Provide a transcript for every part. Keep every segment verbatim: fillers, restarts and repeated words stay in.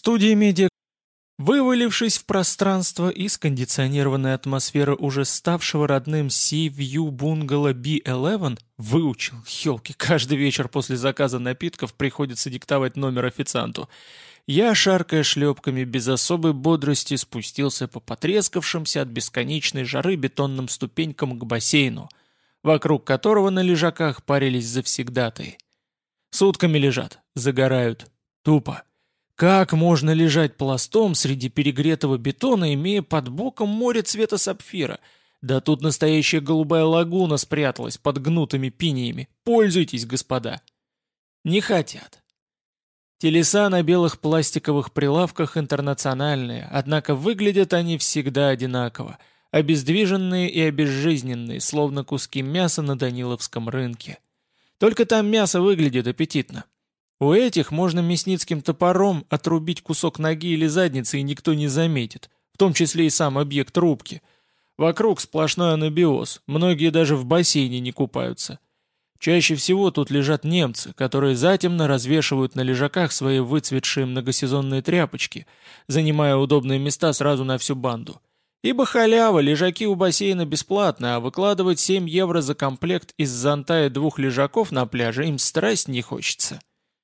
Студия медиа, вывалившись в пространство из кондиционированной атмосферы уже ставшего родным Си-Вью бунгало би одиннадцать, выучил, елки, каждый вечер после заказа напитков приходится диктовать номер официанту. Я, шаркая шлепками, без особой бодрости спустился по потрескавшимся от бесконечной жары бетонным ступенькам к бассейну, вокруг которого на лежаках парились завсегдатаи. Сутками лежат, загорают. Тупо. Как можно лежать пластом среди перегретого бетона, имея под боком море цвета сапфира? Да тут настоящая голубая лагуна спряталась под гнутыми пиниями. Пользуйтесь, господа. Не хотят. Телеса на белых пластиковых прилавках интернациональные, однако выглядят они всегда одинаково, обездвиженные и обезжизненные, словно куски мяса на Даниловском рынке. Только там мясо выглядит аппетитно. У этих можно мясницким топором отрубить кусок ноги или задницы, и никто не заметит, в том числе и сам объект рубки. Вокруг сплошной анабиоз, многие даже в бассейне не купаются. Чаще всего тут лежат немцы, которые затемно развешивают на лежаках свои выцветшие многосезонные тряпочки, занимая удобные места сразу на всю банду. Ибо халява, лежаки у бассейна бесплатно, а выкладывать семь евро за комплект из зонта и двух лежаков на пляже им страсть не хочется.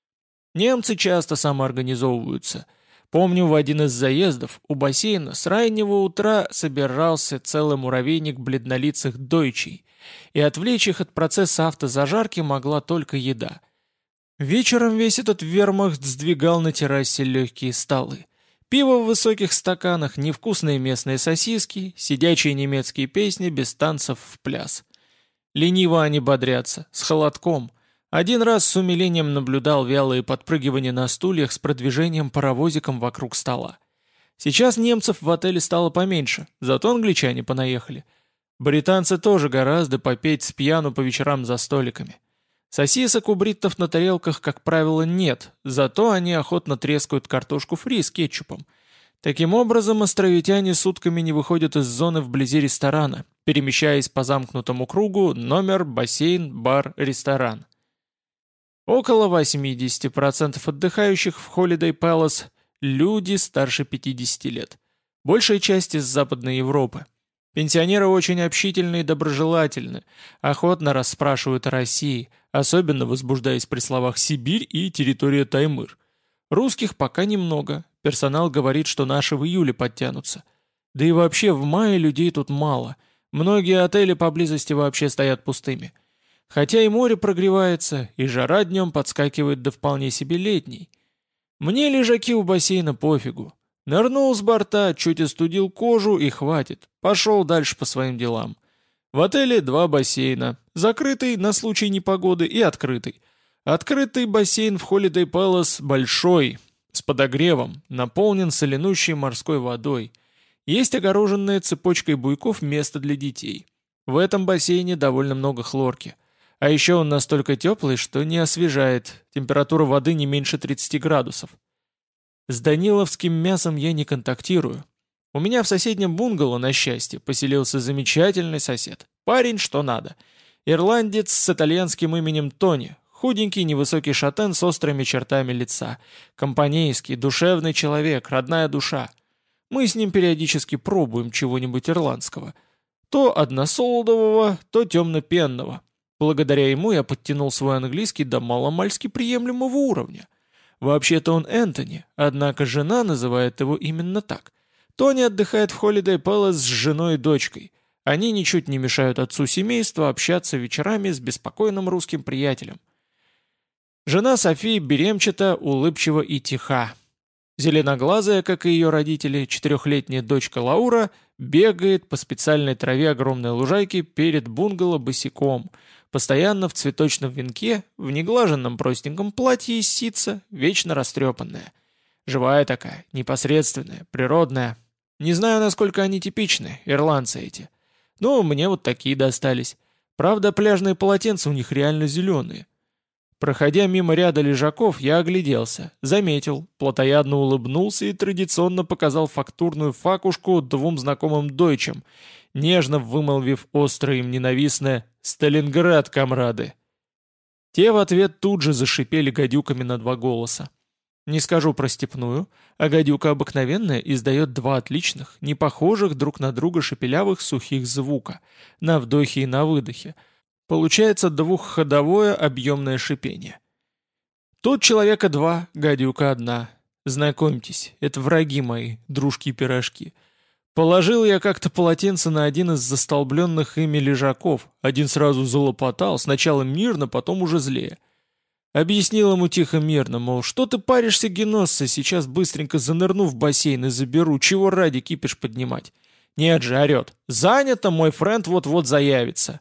Немцы часто самоорганизовываются. Помню, в один из заездов у бассейна с раннего утра собирался целый муравейник бледнолицых дойчей, и отвлечь их от процесса автозажарки могла только еда. Вечером весь этот вермахт сдвигал на террасе легкие столы. Пиво в высоких стаканах, невкусные местные сосиски, сидячие немецкие песни без танцев в пляс. Лениво они бодрятся, с холодком. Один раз с умилением наблюдал вялые подпрыгивания на стульях с продвижением паровозиком вокруг стола. Сейчас немцев в отеле стало поменьше, зато англичане понаехали. Британцы тоже гораздо попеть с пьяну по вечерам за столиками. Сосисок у бриттов на тарелках, как правило, нет, зато они охотно трескают картошку фри с кетчупом. Таким образом, островитяне сутками не выходят из зоны вблизи ресторана, перемещаясь по замкнутому кругу: номер, бассейн, бар, ресторан. Около восемьдесят процентов отдыхающих в Holiday Palace – люди старше пятидесяти лет. Большая часть из Западной Европы. Пенсионеры очень общительны и доброжелательны, охотно расспрашивают о России, особенно возбуждаясь при словах «Сибирь» и «территория Таймыр». Русских пока немного, персонал говорит, что наши в июле подтянутся. Да и вообще в мае людей тут мало, многие отели поблизости вообще стоят пустыми. Хотя и море прогревается, и жара днем подскакивает до вполне себе летней. Мне лежаки у бассейна пофигу. Нырнул с борта, чуть остудил кожу и хватит. Пошел дальше по своим делам. В отеле два бассейна. Закрытый на случай непогоды и открытый. Открытый бассейн в Holiday Palace большой, с подогревом, наполнен соленущей морской водой. Есть огороженное цепочкой буйков место для детей. В этом бассейне довольно много хлорки. А еще он настолько теплый, что не освежает, температура воды не меньше тридцати градусов. С даниловским мясом я не контактирую. У меня в соседнем бунгало, на счастье, поселился замечательный сосед. Парень что надо. Ирландец с итальянским именем Тони, худенький невысокий шатен с острыми чертами лица. Компанейский, душевный человек, родная душа. Мы с ним периодически пробуем чего-нибудь ирландского. То односолодового, то темно-пенного. Благодаря ему я подтянул свой английский до маломальски приемлемого уровня. Вообще-то он Энтони, однако жена называет его именно так. Тони отдыхает в Holiday Palace с женой и дочкой. Они ничуть не мешают отцу семейства общаться вечерами с беспокойным русским приятелем. Жена Софии беремчата, улыбчива и тиха. Зеленоглазая, как и ее родители, четырехлетняя дочка Лаура бегает по специальной траве огромной лужайки перед бунгало босиком, постоянно в цветочном венке, в неглаженном простеньком платье из ситца, вечно растрепанная. Живая такая, непосредственная, природная. Не знаю, насколько они типичны, ирландцы эти. Ну, мне вот такие достались. Правда, пляжные полотенца у них реально зеленые. Проходя мимо ряда лежаков, я огляделся, заметил, плотоядно улыбнулся и традиционно показал фактурную факушку двум знакомым дойчам, нежно вымолвив остро им ненавистное «Сталинград, комрады!». Те в ответ тут же зашипели гадюками на два голоса. Не скажу про степную, а гадюка обыкновенная издает два отличных, не похожих друг на друга шепелявых сухих звука, на вдохе и на выдохе. Получается двухходовое объемное шипение. Тут человека два, гадюка одна. Знакомьтесь, это враги мои, дружки-пирожки. Положил я как-то полотенце на один из застолбленных ими лежаков, один сразу залопотал, сначала мирно, потом уже злее. Объяснил ему тихо-мирно, мол, что ты паришься, Геносса, сейчас быстренько занырну в бассейн и заберу, чего ради кипиш поднимать. Нет же, орет, занято, мой френд вот-вот заявится.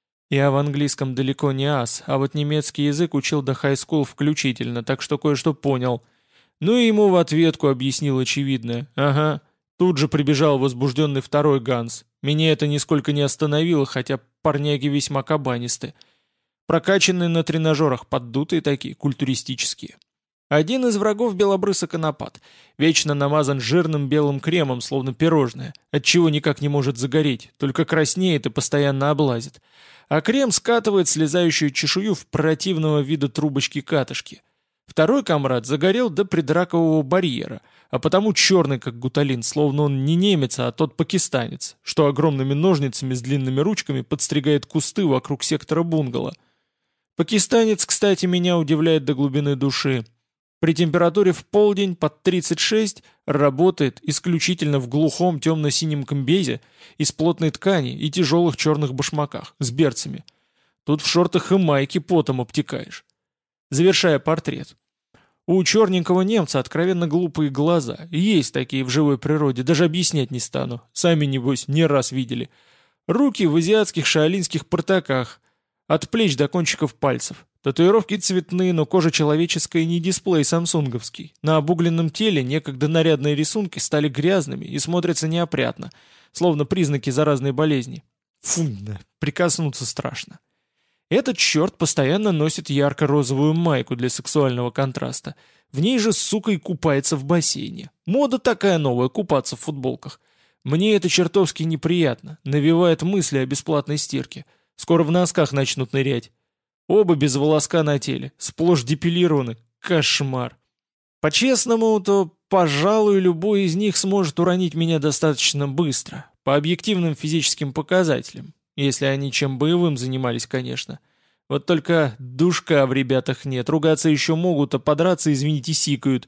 Я в английском далеко не ас, а вот немецкий язык учил до хай-скул включительно, так что кое-что понял. Ну и ему в ответку объяснил очевидное. Ага, тут же прибежал возбужденный второй Ганс. Меня это нисколько не остановило, хотя парняги весьма кабанисты. Прокачанные на тренажерах, поддутые такие, культуристические. Один из врагов белобрысый конопат, вечно намазан жирным белым кремом, словно пирожное, отчего никак не может загореть, только краснеет и постоянно облазит. А крем скатывает слезающую чешую в противного вида трубочки-катышки. Второй комрад загорел до предракового барьера, а потому черный, как гуталин, словно он не немец, а тот пакистанец, что огромными ножницами с длинными ручками подстригает кусты вокруг сектора бунгало. Пакистанец, кстати, меня удивляет до глубины души. При температуре в полдень под тридцать шесть работает исключительно в глухом темно-синем комбезе из плотной ткани и тяжелых черных башмаках с берцами. Тут в шортах и майке потом обтекаешь. Завершая портрет. У черненького немца откровенно глупые глаза. Есть такие в живой природе, даже объяснять не стану. Сами, небось, не раз видели. Руки в азиатских шаолинских портаках. От плеч до кончиков пальцев. Татуировки цветные, но кожа человеческая не дисплей самсунговский. На обугленном теле некогда нарядные рисунки стали грязными и смотрятся неопрятно, словно признаки заразной болезни. Фу, да, прикоснуться страшно. Этот черт постоянно носит ярко-розовую майку для сексуального контраста. В ней же, сука, и купается в бассейне. Мода такая новая, купаться в футболках. Мне это чертовски неприятно, навевает мысли о бесплатной стирке. Скоро в носках начнут нырять. Оба без волоска на теле, сплошь депилированы. Кошмар. По-честному, то, пожалуй, любой из них сможет уронить меня достаточно быстро, по объективным физическим показателям, если они чем боевым занимались, конечно. Вот только душка в ребятах нет, ругаться еще могут, а подраться, извините, сикают.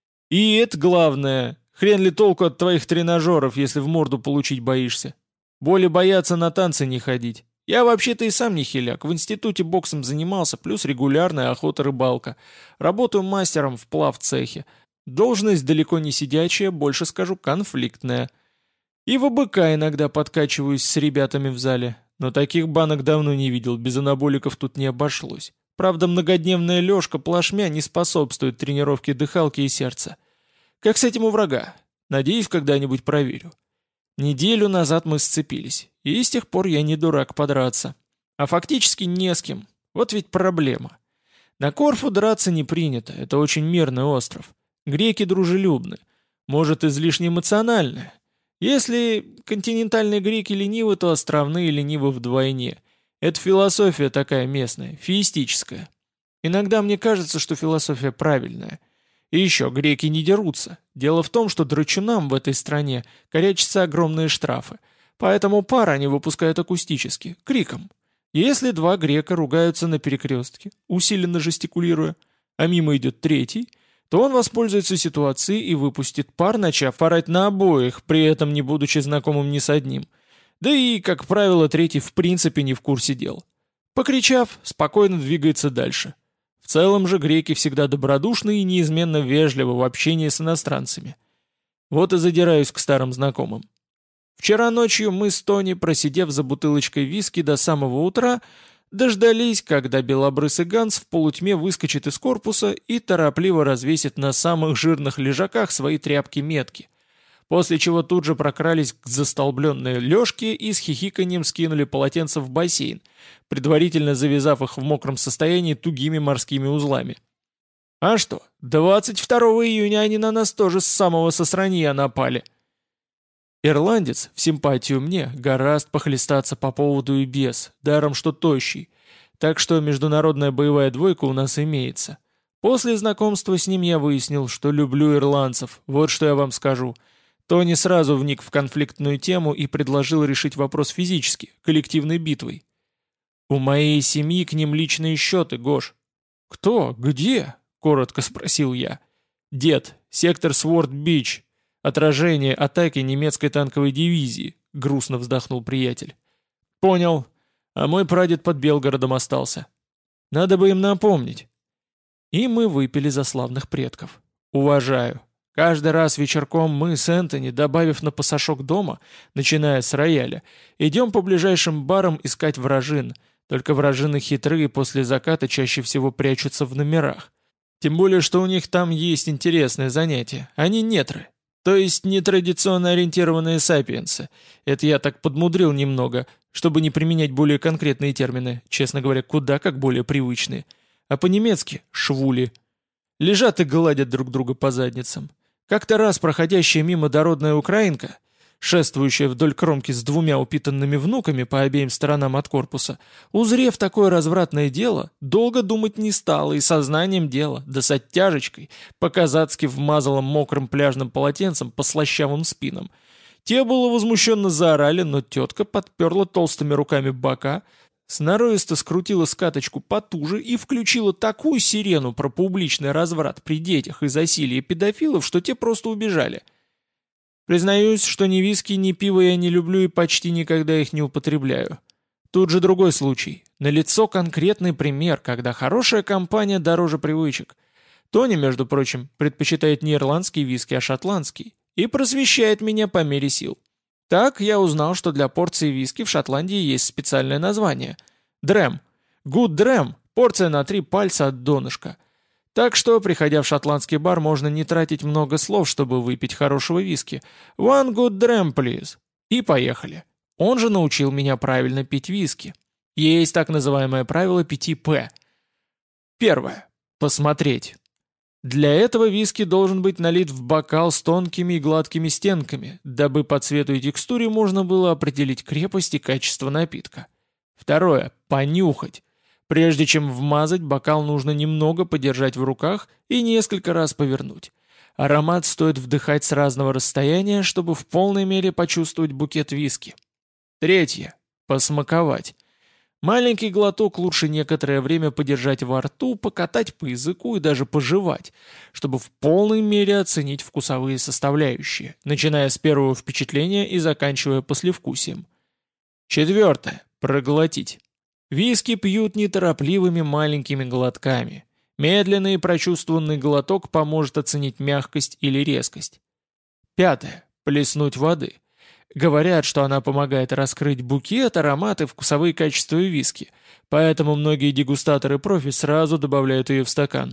И это главное. Хрен ли толку от твоих тренажеров, если в морду получить боишься? Более бояться на танцы не ходить. Я вообще-то и сам не хиляк, в институте боксом занимался, плюс регулярная охота-рыбалка. Работаю мастером в плавцехе. Должность далеко не сидячая, больше скажу, конфликтная. И в АБК иногда подкачиваюсь с ребятами в зале. Но таких банок давно не видел, без анаболиков тут не обошлось. Правда, многодневная лёжка плашмя не способствует тренировке дыхалки и сердца. Как с этим у врага? Надеюсь, когда-нибудь проверю. Неделю назад мы сцепились, и с тех пор я не дурак подраться. А фактически не с кем. Вот ведь проблема. На Корфу драться не принято, это очень мирный остров. Греки дружелюбны. Может, излишне эмоциональны. Если континентальные греки ленивы, то островные ленивы вдвойне. Это философия такая местная, феистическая. Иногда мне кажется, что философия правильная. И еще, греки не дерутся. Дело в том, что драчунам в этой стране корячатся огромные штрафы. Поэтому пар они выпускают акустически, криком. Если два грека ругаются на перекрестке, усиленно жестикулируя, а мимо идет третий, то он воспользуется ситуацией и выпустит пар, начав орать на обоих, при этом не будучи знакомым ни с одним. Да и, как правило, третий в принципе не в курсе дел. Покричав, спокойно двигается дальше. В целом же греки всегда добродушны и неизменно вежливы в общении с иностранцами. Вот и задираюсь к старым знакомым. Вчера ночью мы с Тони, просидев за бутылочкой виски до самого утра, дождались, когда белобрысый Ганс в полутьме выскочит из корпуса и торопливо развесит на самых жирных лежаках свои тряпки-метки, после чего тут же прокрались к застолбленной Лёшке и с хихиканьем скинули полотенца в бассейн, предварительно завязав их в мокром состоянии тугими морскими узлами. А что, двадцать второго июня они на нас тоже с самого сосранья напали. Ирландец, в симпатию мне, гораст похлестаться по поводу и без, даром что тощий, так что международная боевая двойка у нас имеется. После знакомства с ним я выяснил, что люблю ирландцев, вот что я вам скажу. Тони сразу вник в конфликтную тему и предложил решить вопрос физически, коллективной битвой. «У моей семьи к ним личные счеты, Гош». «Кто? Где?» — коротко спросил я. «Дед, сектор Сворд-Бич. Отражение атаки немецкой танковой дивизии», — грустно вздохнул приятель. «Понял. А мой прадед под Белгородом остался. Надо бы им напомнить». И мы выпили за славных предков. Уважаю. Каждый раз вечерком мы с Энтони, добавив на пасашок дома, начиная с рояля, идем по ближайшим барам искать вражин, только вражины хитрые после заката чаще всего прячутся в номерах. Тем более, что у них там есть интересное занятие. Они нетры. То есть нетрадиционно ориентированные сапиенсы. Это я так подмудрил немного, чтобы не применять более конкретные термины, честно говоря, куда как более привычные. А по-немецки — швули. Лежат и гладят друг друга по задницам. Как-то раз проходящая мимо дородная украинка, шествующая вдоль кромки с двумя упитанными внуками по обеим сторонам от корпуса, узрев такое развратное дело, долго думать не стала и сознанием дела, да с оттяжечкой, по-казацки вмазала мокрым пляжным полотенцем по слащавым спинам. Те было возмущенно заорали, но тетка подперла толстыми руками бока, сноровисто скрутила скаточку потуже и включила такую сирену про публичный разврат при детях и засилье педофилов, что те просто убежали. Признаюсь, что ни виски, ни пиво я не люблю и почти никогда их не употребляю. Тут же другой случай. Налицо конкретный пример, когда хорошая компания дороже привычек. Тони, между прочим, предпочитает не ирландский виски, а шотландский. И просвещает меня по мере сил. Так я узнал, что для порции виски в Шотландии есть специальное название. Дрэм. Good Dram. Порция на три пальца от донышка. Так что, приходя в шотландский бар, можно не тратить много слов, чтобы выпить хорошего виски. One good dram, please. И поехали. Он же научил меня правильно пить виски. Есть так называемое правило пяти П. Первое. Посмотреть. Для этого виски должен быть налит в бокал с тонкими и гладкими стенками, дабы по цвету и текстуре можно было определить крепость и качество напитка. Второе. Понюхать. Прежде чем вмазать, бокал нужно немного подержать в руках и несколько раз повернуть. Аромат стоит вдыхать с разного расстояния, чтобы в полной мере почувствовать букет виски. Третье. Посмаковать. Маленький глоток лучше некоторое время подержать во рту, покатать по языку и даже пожевать, чтобы в полной мере оценить вкусовые составляющие, начиная с первого впечатления и заканчивая послевкусием. Четвертое. Проглотить. Виски пьют неторопливыми маленькими глотками. Медленный и прочувствованный глоток поможет оценить мягкость или резкость. Пятое. Плеснуть воды. Говорят, что она помогает раскрыть букет, аромат и вкусовые качества виски, поэтому многие дегустаторы-профи сразу добавляют ее в стакан.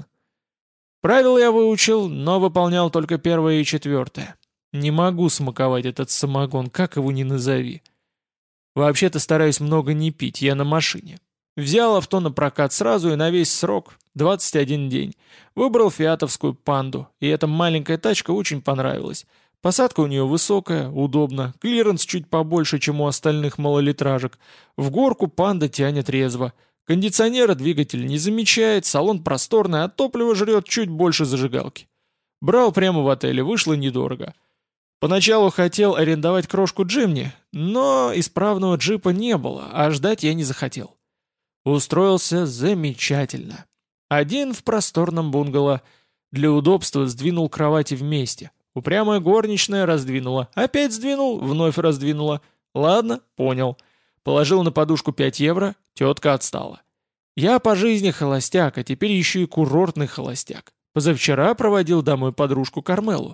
Правила я выучил, но выполнял только первое и четвертое. Не могу смаковать этот самогон, как его ни назови. Вообще-то стараюсь много не пить, я на машине. Взял авто на прокат сразу и на весь срок, двадцать один день. Выбрал фиатовскую панду, и эта маленькая тачка очень понравилась. Посадка у нее высокая, удобно, клиренс чуть побольше, чем у остальных малолитражек. В горку панда тянет резво. Кондиционера двигатель не замечает, салон просторный, а топливо жрет чуть больше зажигалки. Брал прямо в отеле, вышло недорого. Поначалу хотел арендовать крошку Джимни, но исправного джипа не было, а ждать я не захотел. Устроился замечательно. Один в просторном бунгало. Для удобства сдвинул кровати вместе. Упрямая горничная раздвинула. Опять сдвинул, вновь раздвинула. Ладно, понял. Положил на подушку пять евро, тетка отстала. Я по жизни холостяк, а теперь еще и курортный холостяк. Позавчера проводил домой подружку Кармелу.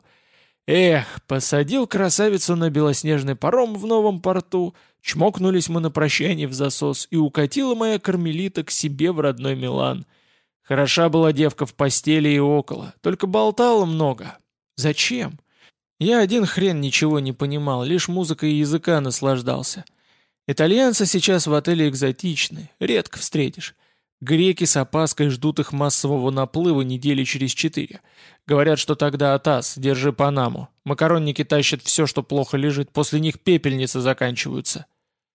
Эх, посадил красавицу на белоснежный паром в новом порту, чмокнулись мы на прощание в засос, и укатила моя кармелита к себе в родной Милан. Хороша была девка в постели и около, только болтала много. Зачем? Я один хрен ничего не понимал, лишь музыкой и языка наслаждался. Итальянцы сейчас в отеле экзотичны, редко встретишь. Греки с опаской ждут их массового наплыва недели через четыре. Говорят, что тогда атас, держи Панаму. Макаронники тащат все, что плохо лежит, после них пепельницы заканчиваются.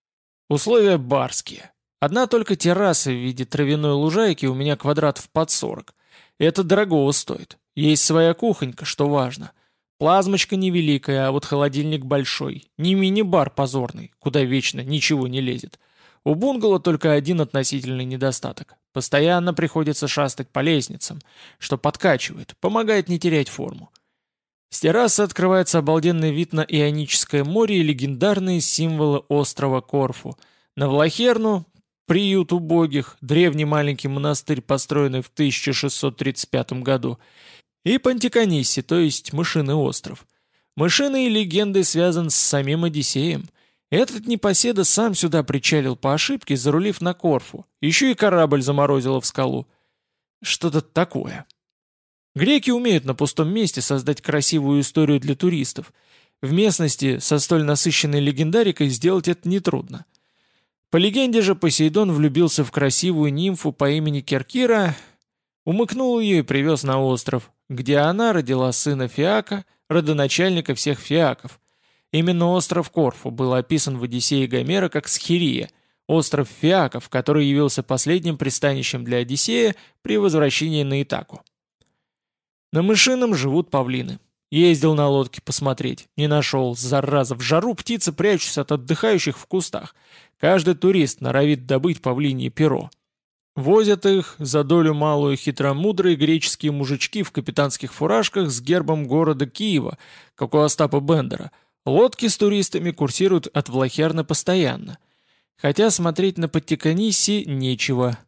Условия барские. Одна только терраса в виде травяной лужайки у меня квадратов под сорок. Это дорогого стоит. Есть своя кухонька, что важно. Плазмочка невеликая, а вот холодильник большой. Не мини-бар позорный, куда вечно ничего не лезет. У бунгало только один относительный недостаток. Постоянно приходится шастать по лестницам, что подкачивает, помогает не терять форму. С террасы открывается обалденный вид на Ионическое море и легендарные символы острова Корфу. На Влахерну, приют убогих, древний маленький монастырь, построенный в тысяча шестьсот тридцать пятом году, и Пантиконисси, то есть Мышиный остров. Мышиные легенды связан с самим Одиссеем. Этот непоседа сам сюда причалил по ошибке, зарулив на Корфу. Еще и корабль заморозило в скалу. Что-то такое. Греки умеют на пустом месте создать красивую историю для туристов. В местности со столь насыщенной легендарикой сделать это нетрудно. По легенде же Посейдон влюбился в красивую нимфу по имени Керкира, умыкнул ее и привез на остров, где она родила сына Фиака, родоначальника всех фиаков. Именно остров Корфу был описан в Одиссее Гомера как Схирия, остров Фиаков, который явился последним пристанищем для Одиссея при возвращении на Итаку. На Мышином живут павлины. Ездил на лодке посмотреть, не нашел, зараза, в жару птицы прячутся от отдыхающих в кустах. Каждый турист норовит добыть павлинье перо. Возят их за долю малую хитромудрые греческие мужички в капитанских фуражках с гербом города Киева, как у Остапа Бендера. Лодки с туристами курсируют от Влахерны постоянно. Хотя смотреть на Пантиконисси нечего.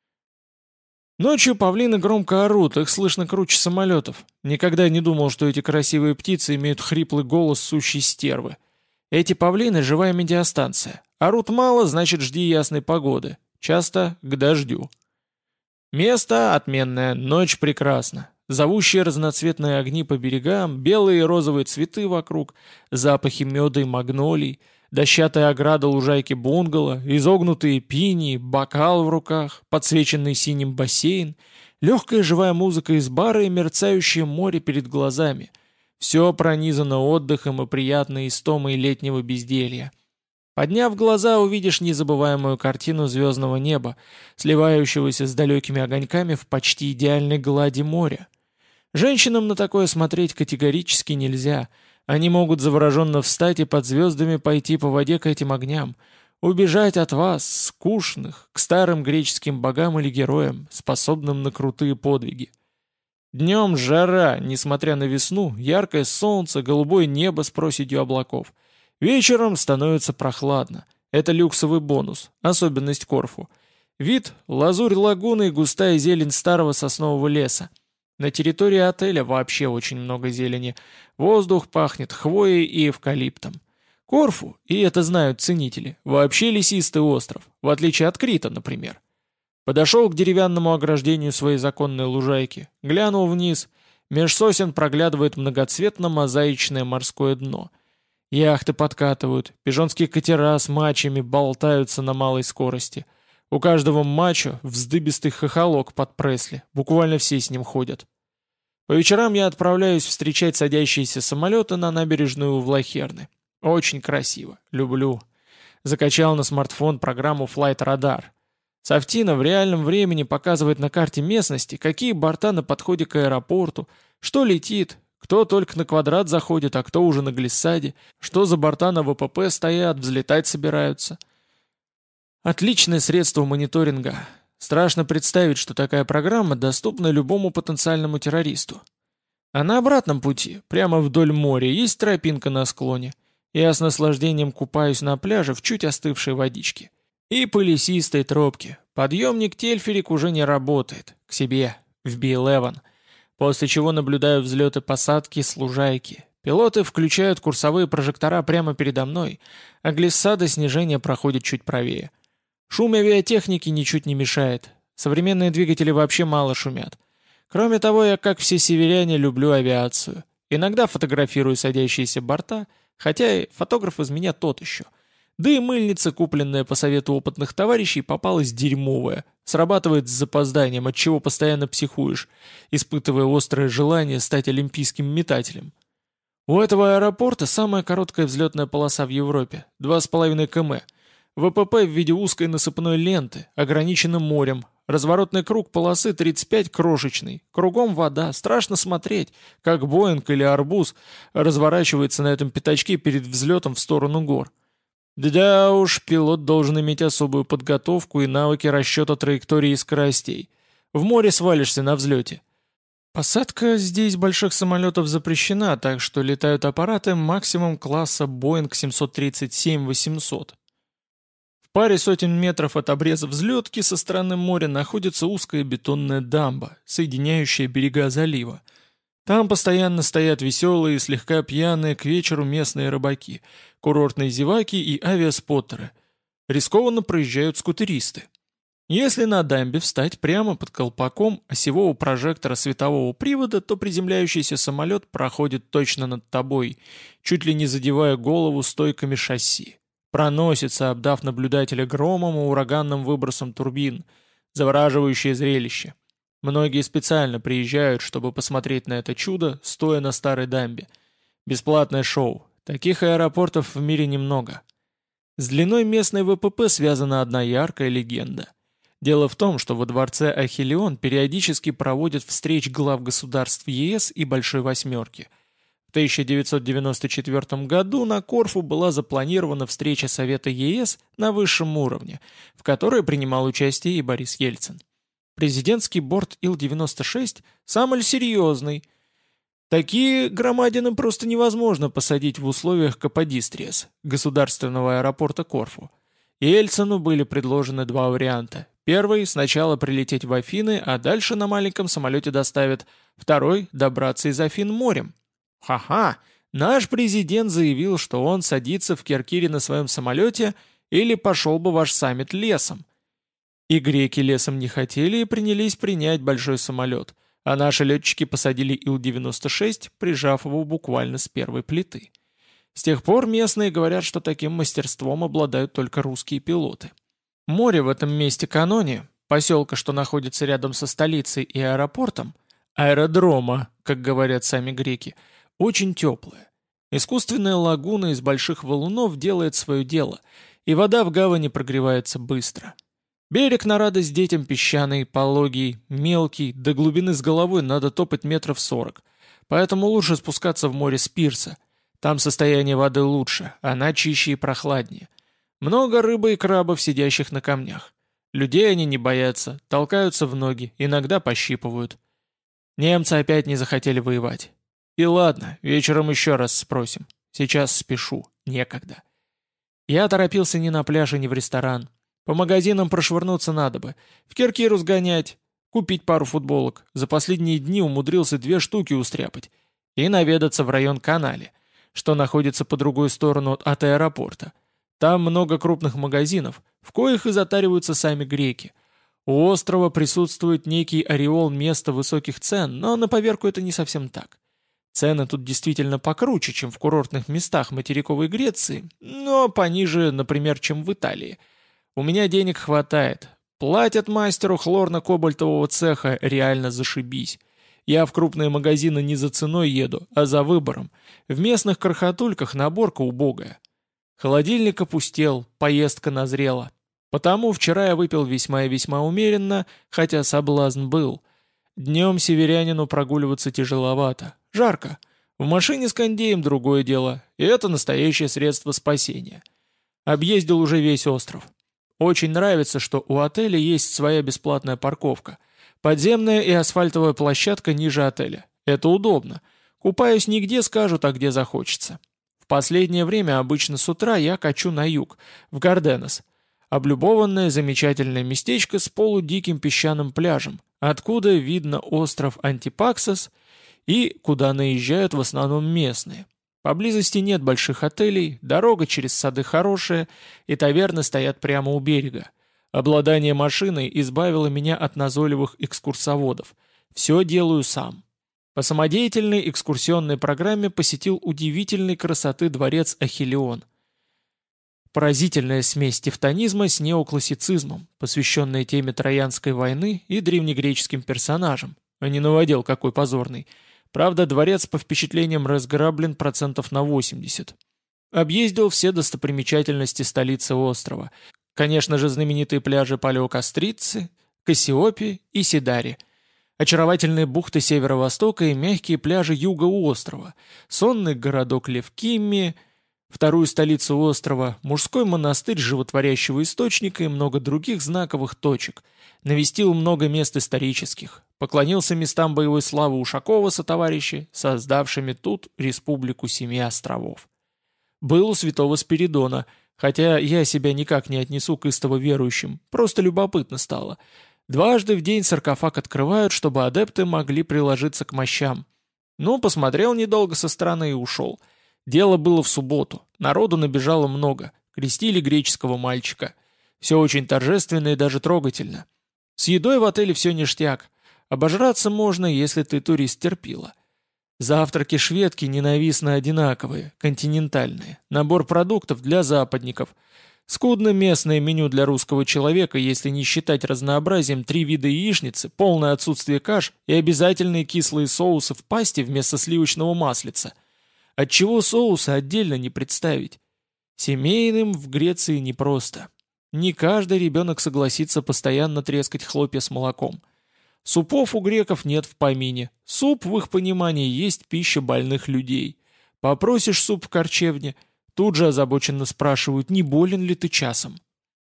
Ночью павлины громко орут, их слышно круче самолетов. Никогда не думал, что эти красивые птицы имеют хриплый голос сущей стервы. Эти павлины — живая медиастанция. Орут мало, значит, жди ясной погоды. Часто к дождю. Место отменное, ночь прекрасна. Зовущие разноцветные огни по берегам, белые и розовые цветы вокруг, запахи меда и магнолий, дощатая ограда лужайки бунгало, изогнутые пинии, бокал в руках, подсвеченный синим бассейн, легкая живая музыка из бара и мерцающее море перед глазами. Все пронизано отдыхом и приятной истомой летнего безделья. Подняв глаза, увидишь незабываемую картину звездного неба, сливающегося с далекими огоньками в почти идеальной глади моря. Женщинам на такое смотреть категорически нельзя. Они могут завороженно встать и под звездами пойти по воде к этим огням, убежать от вас, скучных, к старым греческим богам или героям, способным на крутые подвиги. Днем жара, несмотря на весну, яркое солнце, голубое небо с проседью облаков. Вечером становится прохладно. Это люксовый бонус, особенность Корфу. Вид — лазурь лагуны и густая зелень старого соснового леса. На территории отеля вообще очень много зелени. Воздух пахнет хвоей и эвкалиптом. Корфу, и это знают ценители, вообще лесистый остров, в отличие от Крита, например. Подошел к деревянному ограждению своей законной лужайки, глянул вниз. Меж сосен проглядывает многоцветно-мозаичное морское дно. Яхты подкатывают, пижонские катера с мачами болтаются на малой скорости. У каждого мачо вздыбистый хохолок под Пресли, буквально все с ним ходят. По вечерам я отправляюсь встречать садящиеся самолеты на набережную Влахерны. Очень красиво, люблю. Закачал на смартфон программу Flight Radar. Софтина в реальном времени показывает на карте местности, какие борта на подходе к аэропорту, что летит, кто только на квадрат заходит, а кто уже на глиссаде, что за борта на ВПП стоят, взлетать собираются. Отличное средство мониторинга. Страшно представить, что такая программа доступна любому потенциальному террористу. А на обратном пути, прямо вдоль моря, есть тропинка на склоне. Я с наслаждением купаюсь на пляже в чуть остывшей водичке. И по лесистой тропке. Подъемник-тельферик уже не работает. К себе, в би одиннадцать. После чего наблюдаю взлеты-посадки с лужайки. Пилоты включают курсовые прожектора прямо передо мной, а глиссада снижения проходит чуть правее. Шум авиатехники ничуть не мешает. Современные двигатели вообще мало шумят. Кроме того, я, как все северяне, люблю авиацию. Иногда фотографирую садящиеся борта, хотя и фотограф из меня тот еще. Да и мыльница, купленная по совету опытных товарищей, попалась дерьмовая. Срабатывает с запозданием, от чего постоянно психуешь, испытывая острое желание стать олимпийским метателем. У этого аэропорта самая короткая взлетная полоса в Европе — два с половиной километра. ВПП в виде узкой насыпной ленты, ограничена морем, Разворотный круг полосы тридцать пять крошечный. Кругом вода. Страшно смотреть, как Боинг или арбуз разворачивается на этом пятачке перед взлетом в сторону гор. Да уж, пилот должен иметь особую подготовку и навыки расчета траектории и скоростей. В море свалишься на взлете. Посадка здесь больших самолетов запрещена, так что летают аппараты максимум класса Боинг семьсот тридцать семь восемьсот. В паре сотен метров от обреза взлетки со стороны моря находится узкая бетонная дамба, соединяющая берега залива. Там постоянно стоят веселые и слегка пьяные к вечеру местные рыбаки, курортные зеваки и авиаспоттеры. Рискованно проезжают скутеристы. Если на дамбе встать прямо под колпаком осевого прожектора светового привода, то приземляющийся самолет проходит точно над тобой, чуть ли не задевая голову стойками шасси. Проносится, обдав наблюдателя громом и ураганным выбросом турбин. Завораживающее зрелище. Многие специально приезжают, чтобы посмотреть на это чудо, стоя на старой дамбе. Бесплатное шоу. Таких аэропортов в мире немного. С длиной местной ВПП связана одна яркая легенда. Дело в том, что во дворце Ахиллеон периодически проводят встреч глав государств ЕС и Большой Восьмерки. В тысяча девятьсот девяносто четвёртом году на Корфу была запланирована встреча Совета ЕС на высшем уровне, в которой принимал участие и Борис Ельцин. Президентский борт Ил девяносто шесть самый серьезный. Такие громадины просто невозможно посадить в условиях Каподистриас, государственного аэропорта Корфу. Ельцину были предложены два варианта. Первый – сначала прилететь в Афины, а дальше на маленьком самолете доставят. Второй – добраться из Афин морем. Ха-ха! Наш президент заявил, что он садится в Керкире на своем самолете или пошел бы ваш саммит лесом. И греки лесом не хотели и принялись принять большой самолет, а наши летчики посадили Ил девяносто шесть, прижав его буквально с первой плиты. С тех пор местные говорят, что таким мастерством обладают только русские пилоты. Море в этом месте Каноне, поселка, что находится рядом со столицей и аэропортом, аэродрома, как говорят сами греки, очень теплое. Искусственная лагуна из больших валунов делает свое дело, и вода в гавани прогревается быстро. Берег на радость детям песчаный, пологий, мелкий, до глубины с головой надо топать метров сорок, поэтому лучше спускаться в море с пирса. Там состояние воды лучше, она чище и прохладнее. Много рыбы и крабов, сидящих на камнях. Людей они не боятся, толкаются в ноги, иногда пощипывают. Немцы опять не захотели воевать. И ладно, вечером еще раз спросим. Сейчас спешу, некогда. Я торопился ни на пляж и ни в ресторан. По магазинам прошвырнуться надо бы. В Керкиру сгонять, купить пару футболок. За последние дни умудрился две штуки устряпать. И наведаться в район Канале, что находится по другую сторону от аэропорта. Там много крупных магазинов, в коих и затариваются сами греки. У острова присутствует некий ореол места высоких цен, но на поверку это не совсем так. Цены тут действительно покруче, чем в курортных местах материковой Греции, но пониже, например, чем в Италии. У меня денег хватает. Платят мастеру хлорно-кобальтового цеха реально зашибись. Я в крупные магазины не за ценой еду, а за выбором. В местных крохотульках наборка убогая. Холодильник опустел, поездка назрела. Потому вчера я выпил весьма и весьма умеренно, хотя соблазн был. Днем северянину прогуливаться тяжеловато. Жарко. В машине с кондеем другое дело, и это настоящее средство спасения. Объездил уже весь остров. Очень нравится, что у отеля есть своя бесплатная парковка. Подземная и асфальтовая площадка ниже отеля. Это удобно. Купаюсь не где скажут, а где захочется. В последнее время обычно с утра я качу на юг, в Гарденес. Облюбованное замечательное местечко с полудиким песчаным пляжем, откуда видно остров Антипаксос и куда наезжают в основном местные. Поблизости нет больших отелей, дорога через сады хорошая, и таверны стоят прямо у берега. Обладание машиной избавило меня от назойливых экскурсоводов. Все делаю сам. По самодеятельной экскурсионной программе посетил удивительной красоты дворец Ахиллеон. Поразительная смесь тевтонизма с неоклассицизмом, посвященная теме Троянской войны и древнегреческим персонажам, а не новодел какой позорный. Правда, дворец по впечатлениям разграблен процентов на восемьдесят. Объездил все достопримечательности столицы острова. Конечно же, знаменитые пляжи Палеокастрицы, Кассиопе и Сидаре. Очаровательные бухты северо-востока и мягкие пляжи юга у острова, сонный городок Левкимми, вторую столицу острова, мужской монастырь животворящего источника и много других знаковых точек. Навестил много мест исторических. Поклонился местам боевой славы Ушакова сотоварищи, создавшими тут республику Семи островов. Был у святого Спиридона, хотя я себя никак не отнесу к истово верующим, просто любопытно стало. Дважды в день саркофаг открывают, чтобы адепты могли приложиться к мощам. Ну, посмотрел недолго со стороны и ушел. Дело было в субботу, народу набежало много, крестили греческого мальчика. Все очень торжественно и даже трогательно. С едой в отеле все ништяк. Обожраться можно, если ты турист терпила. Завтраки шведки ненавистно одинаковые, континентальные. Набор продуктов для западников. Скудно местное меню для русского человека, если не считать разнообразием три вида яичницы, полное отсутствие каш и обязательные кислые соусы в пасте вместо сливочного маслица. Отчего соусы отдельно не представить? Семейным в Греции непросто. Не каждый ребенок согласится постоянно трескать хлопья с молоком. Супов у греков нет в помине. Суп, в их понимании, есть пища больных людей. Попросишь суп в корчевне, тут же озабоченно спрашивают, не болен ли ты часом.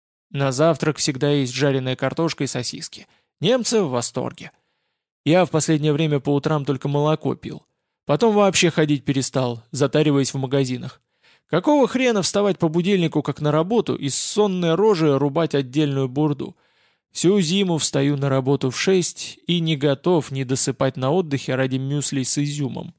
На завтрак всегда есть жареная картошка и сосиски. Немцы в восторге. Я в последнее время по утрам только молоко пил. Потом вообще ходить перестал, затариваясь в магазинах. Какого хрена вставать по будильнику, как на работу, и с сонной рожей рубать отдельную бурду? Всю зиму встаю на работу в шесть и не готов не досыпать на отдыхе ради мюсли с изюмом.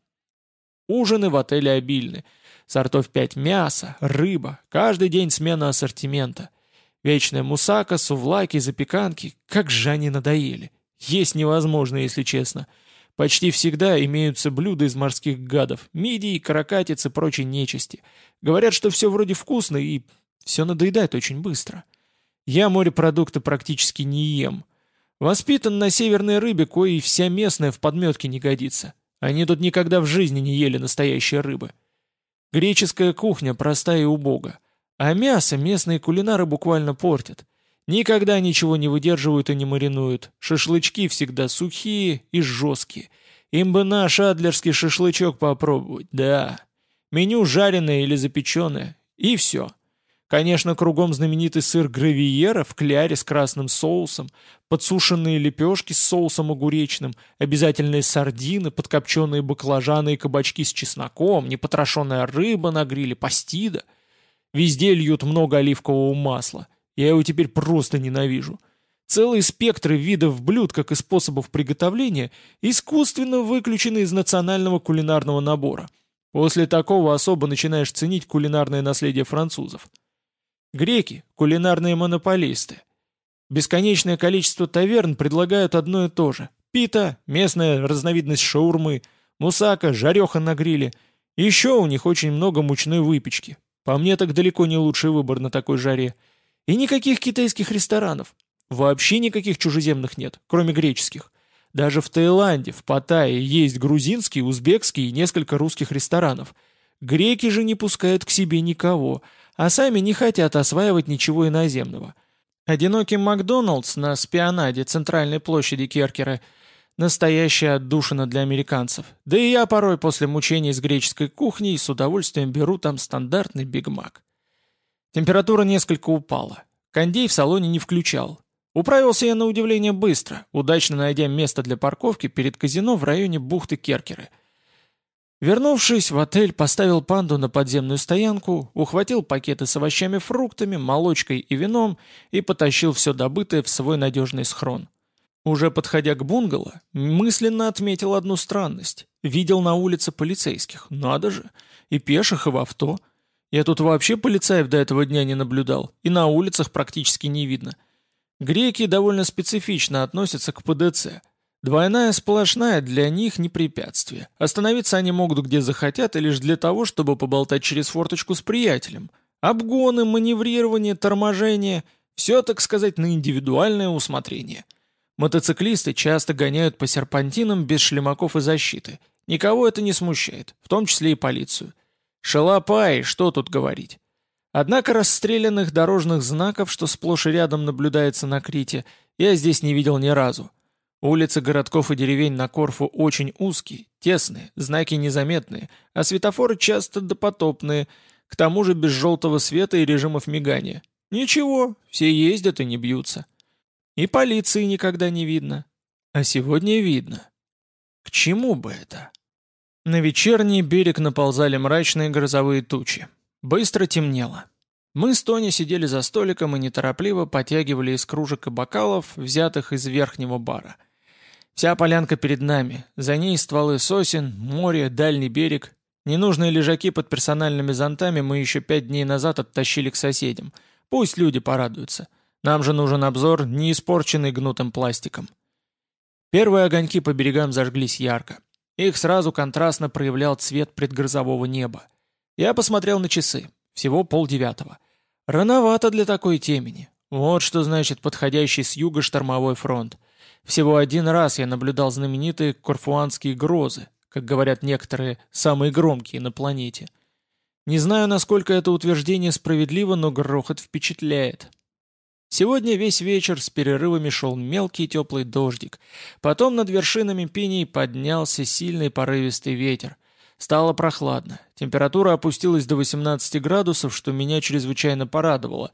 Ужины в отеле обильны. Сортов пять мяса, рыба, каждый день смена ассортимента. Вечная мусака, сувлаки, запеканки, как же они надоели. Есть невозможно, если честно. Почти всегда имеются блюда из морских гадов, мидии, каракатиц и прочей нечисти. Говорят, что все вроде вкусно и все надоедает очень быстро. Я морепродукты практически не ем. Воспитан на северной рыбе, кое и вся местная в подметке не годится. Они тут никогда в жизни не ели настоящей рыбы. Греческая кухня простая и убога. А мясо местные кулинары буквально портят. Никогда ничего не выдерживают и не маринуют. Шашлычки всегда сухие и жесткие. Им бы наш адлерский шашлычок попробовать, да. Меню жареное или запеченное. И все. Конечно, кругом знаменитый сыр гравиера в кляре с красным соусом, подсушенные лепешки с соусом огуречным, обязательные сардины, подкопченые баклажаны и кабачки с чесноком, непотрошенная рыба на гриле, пастида. Везде льют много оливкового масла. Я его теперь просто ненавижу. Целые спектры видов блюд, как и способов приготовления, искусственно выключены из национального кулинарного набора. После такого особо начинаешь ценить кулинарное наследие французов. Греки – кулинарные монополисты. Бесконечное количество таверн предлагают одно и то же. Пита – местная разновидность шаурмы, мусака – жареха на гриле. Еще у них очень много мучной выпечки. По мне так далеко не лучший выбор на такой жаре. И никаких китайских ресторанов. Вообще никаких чужеземных нет, кроме греческих. Даже в Таиланде, в Паттайе есть грузинский, узбекский и несколько русских ресторанов. Греки же не пускают к себе никого – а сами не хотят осваивать ничего иноземного. Одинокий Макдоналдс на Спионаде центральной площади Керкера – настоящая отдушина для американцев. Да и я порой после мучений с греческой кухней с удовольствием беру там стандартный Биг Мак. Температура несколько упала. Кондей в салоне не включал. Управился я на удивление быстро, удачно найдя место для парковки перед казино в районе бухты Керкеры. Вернувшись в отель, поставил панду на подземную стоянку, ухватил пакеты с овощами, фруктами, молочкой и вином и потащил все добытое в свой надежный схрон. Уже подходя к бунгало, мысленно отметил одну странность. Видел на улице полицейских, надо же, и пеших, и в авто. Я тут вообще полицаев до этого дня не наблюдал, и на улицах практически не видно. Греки довольно специфично относятся к ПДЦ. Двойная сплошная для них не препятствие. Остановиться они могут где захотят и лишь для того, чтобы поболтать через форточку с приятелем. Обгоны, маневрирование, торможение – все, так сказать, на индивидуальное усмотрение. Мотоциклисты часто гоняют по серпантинам без шлемаков и защиты. Никого это не смущает, в том числе и полицию. Шалопай, что тут говорить. Однако расстрелянных дорожных знаков, что сплошь и рядом наблюдается на Крите, я здесь не видел ни разу. Улицы городков и деревень на Корфу очень узкие, тесные, знаки незаметные, а светофоры часто допотопные, к тому же без желтого света и режимов мигания. Ничего, все ездят и не бьются. И полиции никогда не видно. А сегодня видно. К чему бы это? На вечерний берег наползали мрачные грозовые тучи. Быстро темнело. Мы с Тони сидели за столиком и неторопливо потягивали из кружек и бокалов, взятых из верхнего бара. Вся полянка перед нами, за ней стволы сосен, море, дальний берег. Ненужные лежаки под персональными зонтами мы еще пять дней назад оттащили к соседям. Пусть люди порадуются. Нам же нужен обзор, не испорченный гнутым пластиком. Первые огоньки по берегам зажглись ярко. Их сразу контрастно проявлял цвет предгрозового неба. Я посмотрел на часы. Всего полдевятого. Рановато для такой темени. Вот что значит подходящий с юга штормовой фронт. Всего один раз я наблюдал знаменитые корфуанские грозы, как говорят некоторые, самые громкие на планете. Не знаю, насколько это утверждение справедливо, но грохот впечатляет. Сегодня весь вечер с перерывами шел мелкий теплый дождик. Потом над вершинами пиней поднялся сильный порывистый ветер. Стало прохладно. Температура опустилась до восемнадцати градусов, что меня чрезвычайно порадовало.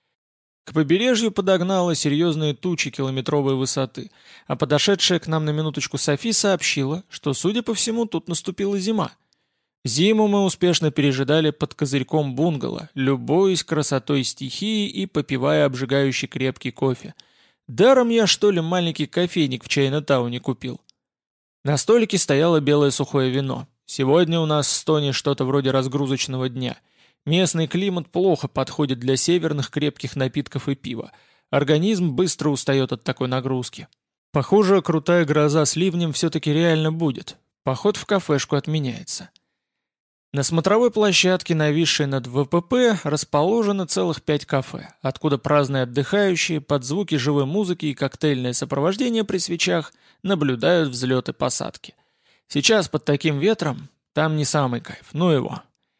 К побережью подогнала серьезные тучи километровой высоты, а подошедшая к нам на минуточку Софи сообщила, что, судя по всему, тут наступила зима. Зиму мы успешно пережидали под козырьком бунгало, любуясь красотой стихии и попивая обжигающий крепкий кофе. Даром я, что ли, маленький кофейник в Чайна-тауне купил. На столике стояло белое сухое вино. Сегодня у нас в Тони что-то вроде разгрузочного дня. Местный климат плохо подходит для северных крепких напитков и пива. Организм быстро устает от такой нагрузки. Похоже, крутая гроза с ливнем все-таки реально будет. Поход в кафешку отменяется. На смотровой площадке, нависшей над ВПП, расположено целых пять кафе, откуда праздные отдыхающие под звуки живой музыки и коктейльное сопровождение при свечах наблюдают взлеты и посадки. Сейчас под таким ветром там не самый кайф, ну его.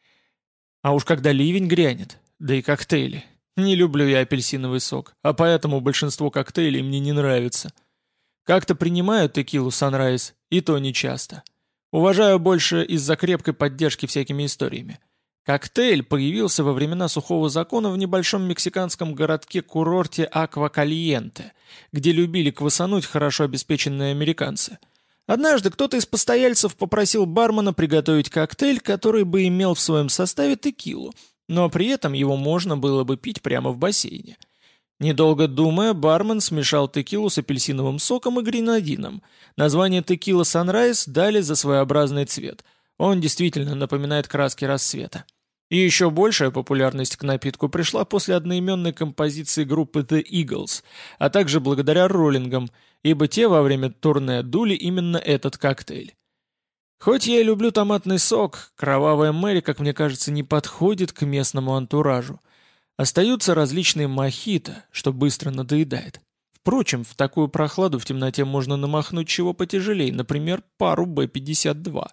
А уж когда ливень грянет, да и коктейли. Не люблю я апельсиновый сок, а поэтому большинство коктейлей мне не нравится. Как-то принимаю текилу Sunrise, и то не часто. Уважаю больше из-за крепкой поддержки всякими историями. Коктейль появился во времена сухого закона в небольшом мексиканском городке-курорте Аква-Кальенте, где любили квасануть хорошо обеспеченные американцы. Однажды кто-то из постояльцев попросил бармена приготовить коктейль, который бы имел в своем составе текилу, но при этом его можно было бы пить прямо в бассейне. Недолго думая, бармен смешал текилу с апельсиновым соком и гренадином. Название текила Sunrise дали за своеобразный цвет. Он действительно напоминает краски рассвета. И еще большая популярность к напитку пришла после одноименной композиции группы The Eagles, а также благодаря роллингам, ибо те во время турне дули именно этот коктейль. Хоть я и люблю томатный сок, кровавая Мэри, как мне кажется, не подходит к местному антуражу. Остаются различные мохито, что быстро надоедает. Впрочем, в такую прохладу в темноте можно намахнуть чего потяжелее, например, пару Б пятьдесят два.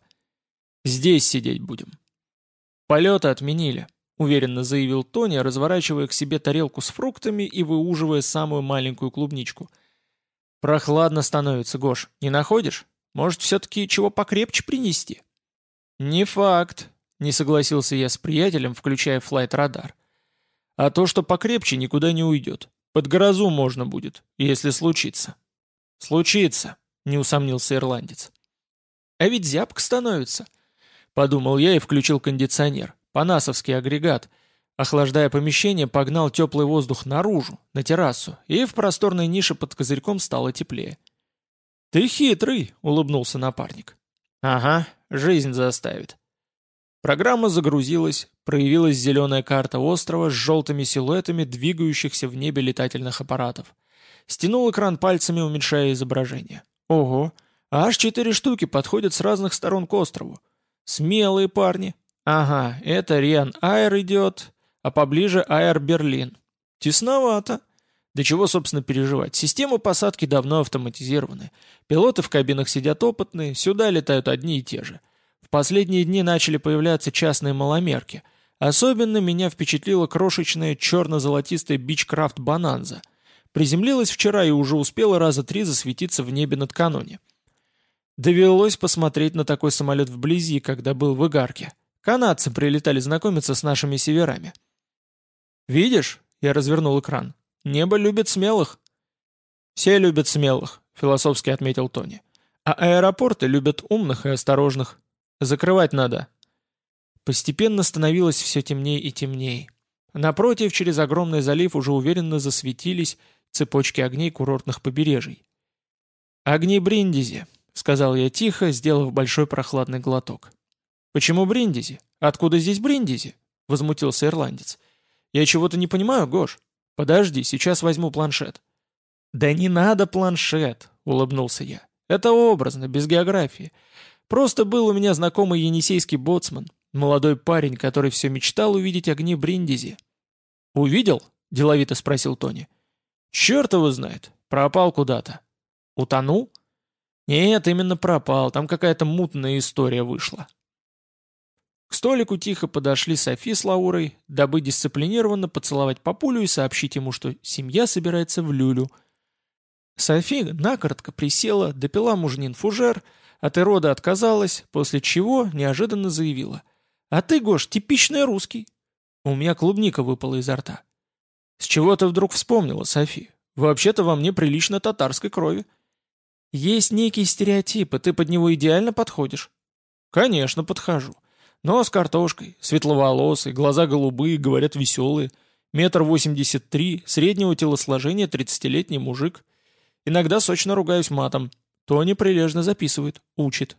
Здесь сидеть будем. «Полеты отменили», — уверенно заявил Тони, разворачивая к себе тарелку с фруктами и выуживая самую маленькую клубничку. «Прохладно становится, Гош, не находишь? Может, все-таки чего покрепче принести?» «Не факт», — не согласился я с приятелем, включая флайт-радар. «А то, что покрепче, никуда не уйдет. Под грозу можно будет, если случится». «Случится», — не усомнился ирландец. «А ведь зябко становится», — подумал я и включил кондиционер, панасовский агрегат. Охлаждая помещение, погнал теплый воздух наружу, на террасу, и в просторной нише под козырьком стало теплее. «Ты хитрый», — улыбнулся напарник. «Ага, жизнь заставит». Программа загрузилась, проявилась зеленая карта острова с желтыми силуэтами двигающихся в небе летательных аппаратов. Стянул экран пальцами, уменьшая изображение. Ого, аж четыре штуки подходят с разных сторон к острову. Смелые парни. Ага, это Риан Айр идет, а поближе Айр Берлин. Тесновато. Да чего, собственно, переживать. Системы посадки давно автоматизированы. Пилоты в кабинах сидят опытные, сюда летают одни и те же. В последние дни начали появляться частные маломерки. Особенно меня впечатлила крошечная черно-золотистая Бичкрафт Bonanza. Приземлилась вчера и уже успела раза три засветиться в небе над Каноне. Довелось посмотреть на такой самолет вблизи, когда был в Игарке. Канадцы прилетали знакомиться с нашими северами. «Видишь?» — я развернул экран. «Небо любит смелых». «Все любят смелых», — философски отметил Тони. «А аэропорты любят умных и осторожных. Закрывать надо». Постепенно становилось все темнее и темнее. Напротив, через огромный залив уже уверенно засветились цепочки огней курортных побережий. «Огни Бриндизи», — сказал я тихо, сделав большой прохладный глоток. «Почему Бриндизи? Откуда здесь Бриндизи?» — возмутился ирландец. «Я чего-то не понимаю, Гош. Подожди, сейчас возьму планшет». «Да не надо планшет», — улыбнулся я. «Это образно, без географии. Просто был у меня знакомый енисейский боцман, молодой парень, который все мечтал увидеть огни Бриндизи». «Увидел?» — деловито спросил Тони. «Черт его знает. Пропал куда-то». «Утонул?» «Нет, именно пропал. Там какая-то мутная история вышла». К столику тихо подошли Софи с Лаурой, дабы дисциплинированно поцеловать папулю и сообщить ему, что семья собирается в люлю. Софи накоротко присела, допила мужнин фужер, от Ирода отказалась, после чего неожиданно заявила. «А ты, Гош, типичный русский». У меня клубника выпала изо рта. «С чего ты вдруг вспомнила, Софи? Вообще-то во мне прилично татарской крови». «Есть некий стереотип, и ты под него идеально подходишь». «Конечно, подхожу. Но с картошкой, светловолосый, глаза голубые, говорят веселые, метр восемьдесят три, среднего телосложения тридцатилетний мужик. Иногда сочно ругаюсь матом. Тони прилежно записывает, учит.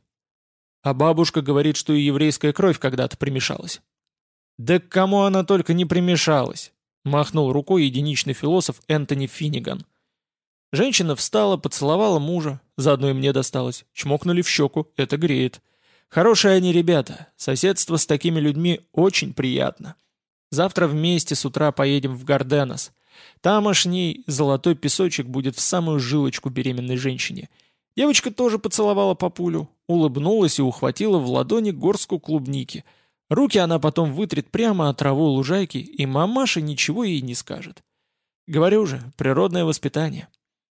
А бабушка говорит, что и еврейская кровь когда-то примешалась». «Да к кому она только не примешалась!» — махнул рукой единичный философ Энтони Финниган. Женщина встала, поцеловала мужа, заодно и мне досталось, чмокнули в щеку, это греет. Хорошие они ребята, соседство с такими людьми очень приятно. Завтра вместе с утра поедем в Гарденас. Тамошний золотой песочек будет в самую жилочку беременной женщине. Девочка тоже поцеловала папулю, улыбнулась и ухватила в ладони горстку клубники. Руки она потом вытрет прямо от травы лужайки, и мамаша ничего ей не скажет. Говорю же, природное воспитание.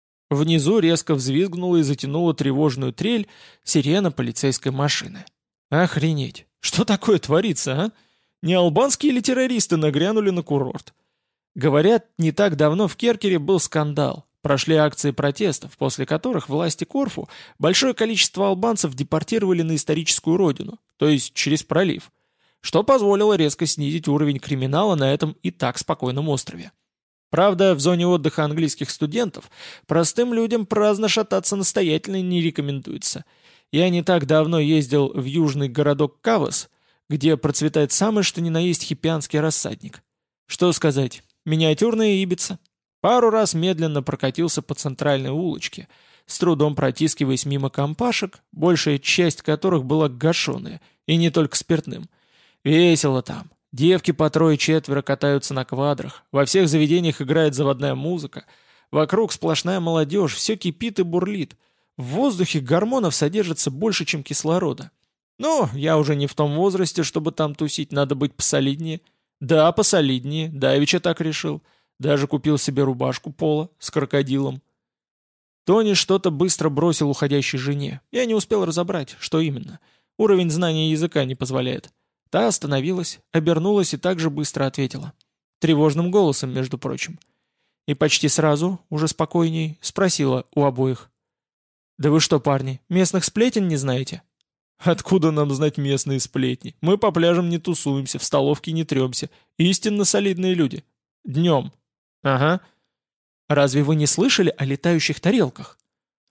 Внизу резко взвизгнула и затянула тревожную трель сирена полицейской машины. Охренеть! Что такое творится, а? Не албанские ли террористы нагрянули на курорт? Говорят, не так давно в Керкере был скандал. Прошли акции протестов, после которых власти Корфу большое количество албанцев депортировали на историческую родину, то есть через пролив, что позволило резко снизить уровень криминала на этом и так спокойном острове. Правда, в зоне отдыха английских студентов простым людям праздно шататься настоятельно не рекомендуется. Я не так давно ездил в южный городок Кавас, где процветает самый что ни на есть хиппианский рассадник. Что сказать, миниатюрная Ибица. Пару раз медленно прокатился по центральной улочке, с трудом протискиваясь мимо компашек, большая часть которых была гашеная, и не только спиртным. Весело там. Девки по трое-четверо катаются на квадрах, во всех заведениях играет заводная музыка, вокруг сплошная молодежь, все кипит и бурлит. В воздухе гормонов содержится больше, чем кислорода. Ну, я уже не в том возрасте, чтобы там тусить, надо быть посолиднее. Да, посолиднее, давеча так решил. Даже купил себе рубашку пола с крокодилом. Тони что-то быстро бросил уходящей жене. Я не успел разобрать, что именно. Уровень знания языка не позволяет. Та остановилась, обернулась и также быстро ответила. Тревожным голосом, между прочим. И почти сразу, уже спокойней, спросила у обоих. «Да вы что, парни, местных сплетен не знаете?» «Откуда нам знать местные сплетни? Мы по пляжам не тусуемся, в столовке не тремся. Истинно солидные люди. Днем». «Ага. Разве вы не слышали о летающих тарелках?»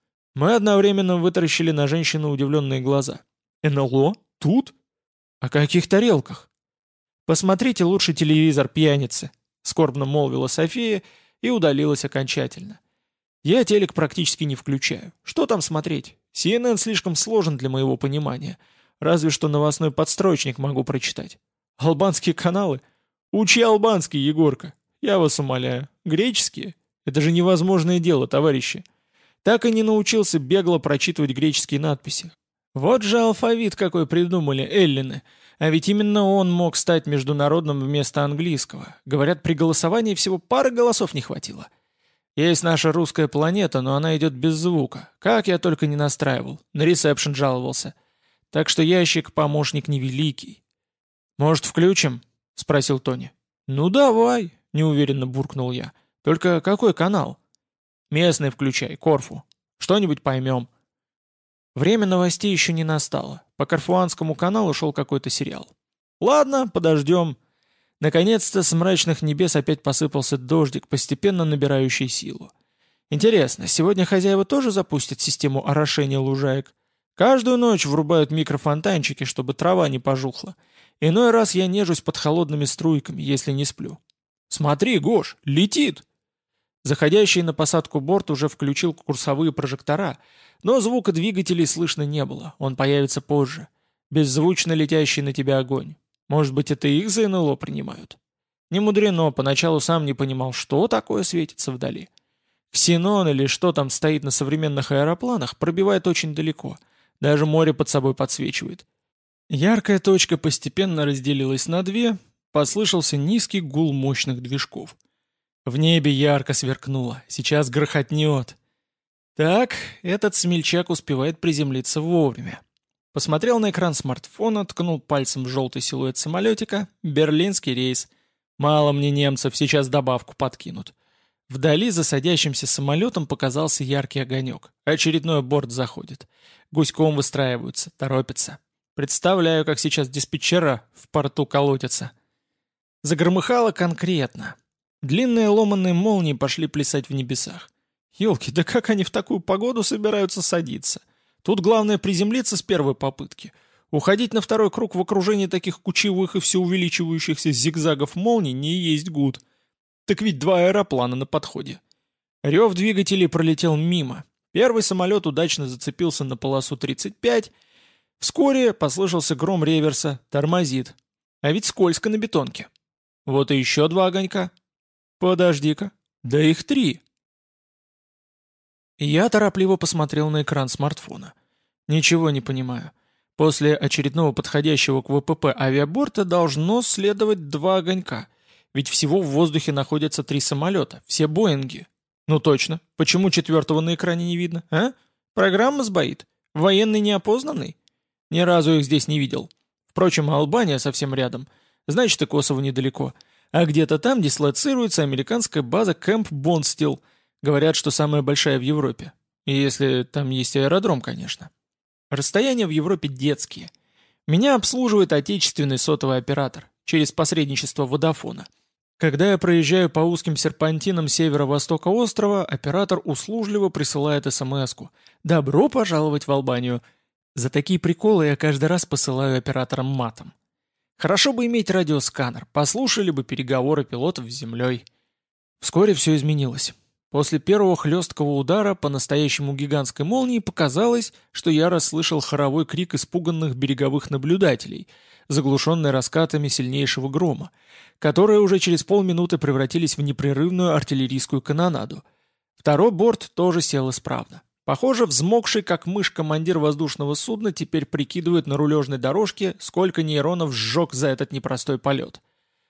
Мы одновременно вытаращили на женщину удивленные глаза. «эн эл о? Тут? О каких тарелках?» «Посмотрите лучше телевизор, пьяницы», — скорбно молвила София и удалилась окончательно. «Я телек практически не включаю. Что там смотреть? си эн эн слишком сложен для моего понимания. Разве что новостной подстрочник могу прочитать. Албанские каналы? Учи албанский, Егорка. Я вас умоляю. Греческие? Это же невозможное дело, товарищи. Так и не научился бегло прочитывать греческие надписи. Вот же алфавит какой придумали эллины. А ведь именно он мог стать международным вместо английского. Говорят, при голосовании всего пары голосов не хватило. Есть наша русская планета, но она идет без звука. Как я только не настраивал. На ресепшн жаловался. Так что ящик помощник невеликий. «Может, включим?» — спросил Тони. «Ну давай», — неуверенно буркнул я. «Только какой канал?» «Местный включай, Корфу. Что-нибудь поймем». Время новостей еще не настало. По Корфуанскому каналу шел какой-то сериал. «Ладно, подождем». Наконец-то с мрачных небес опять посыпался дождик, постепенно набирающий силу. Интересно, сегодня хозяева тоже запустят систему орошения лужаек? Каждую ночь врубают микрофонтанчики, чтобы трава не пожухла. Иной раз я нежусь под холодными струйками, если не сплю. «Смотри, Гош, летит!» Заходящий на посадку борт уже включил курсовые прожектора, но звука двигателей слышно не было, он появится позже. Беззвучно летящий на тебя огонь. Может быть, это их за эн эл о принимают? Не мудрено, поначалу сам не понимал, что такое светится вдали. Ксенон или что там стоит на современных аэропланах, пробивает очень далеко. Даже море под собой подсвечивает. Яркая точка постепенно разделилась на две, послышался низкий гул мощных движков. В небе ярко сверкнуло, сейчас грохотнет. Так, этот смельчак успевает приземлиться вовремя. Посмотрел на экран смартфона, ткнул пальцем в желтый силуэт самолетика. Берлинский рейс. Мало мне немцев, сейчас добавку подкинут. Вдали за садящимся самолетом показался яркий огонек. Очередной борт заходит. Гуськом выстраиваются, торопятся. Представляю, как сейчас диспетчера в порту колотятся. Загромыхало конкретно. Длинные ломаные молнии пошли плясать в небесах. Ёлки, да как они в такую погоду собираются садиться? Тут главное приземлиться с первой попытки. Уходить на второй круг в окружении таких кучевых и все увеличивающихся зигзагов молний не есть гуд. Так ведь два аэроплана на подходе. Рев двигателей пролетел мимо. Первый самолет удачно зацепился на полосу тридцать пять. Вскоре послышался гром реверса, тормозит. А ведь скользко на бетонке. Вот и еще два огонька. Подожди-ка, да их три. Я торопливо посмотрел на экран смартфона. Ничего не понимаю. После очередного подходящего к вэ пэ пэ авиаборта должно следовать два огонька. Ведь всего в воздухе находятся три самолета, все Боинги. Ну точно, почему четвертого на экране не видно, а? Программа сбоит? Военный неопознанный? Ни разу их здесь не видел. Впрочем, Албания совсем рядом. Значит, и Косово недалеко. А где-то там дислоцируется американская база Кэмп Бонстилл. Говорят, что самая большая в Европе. И если там есть аэродром, конечно. Расстояния в Европе детские. Меня обслуживает отечественный сотовый оператор через посредничество Водафона. Когда я проезжаю по узким серпантинам северо-востока острова, оператор услужливо присылает смс-ку: «Добро пожаловать в Албанию». За такие приколы я каждый раз посылаю операторам матом. Хорошо бы иметь радиосканер, послушали бы переговоры пилотов с землей. Вскоре все изменилось. После первого хлесткого удара по настоящему гигантской молнии показалось, что я расслышал хоровой крик испуганных береговых наблюдателей, заглушенный раскатами сильнейшего грома, которые уже через полминуты превратились в непрерывную артиллерийскую канонаду. Второй борт тоже сел исправно. Похоже, взмокший как мышь командир воздушного судна теперь прикидывает на рулежной дорожке, сколько нейронов сжег за этот непростой полет.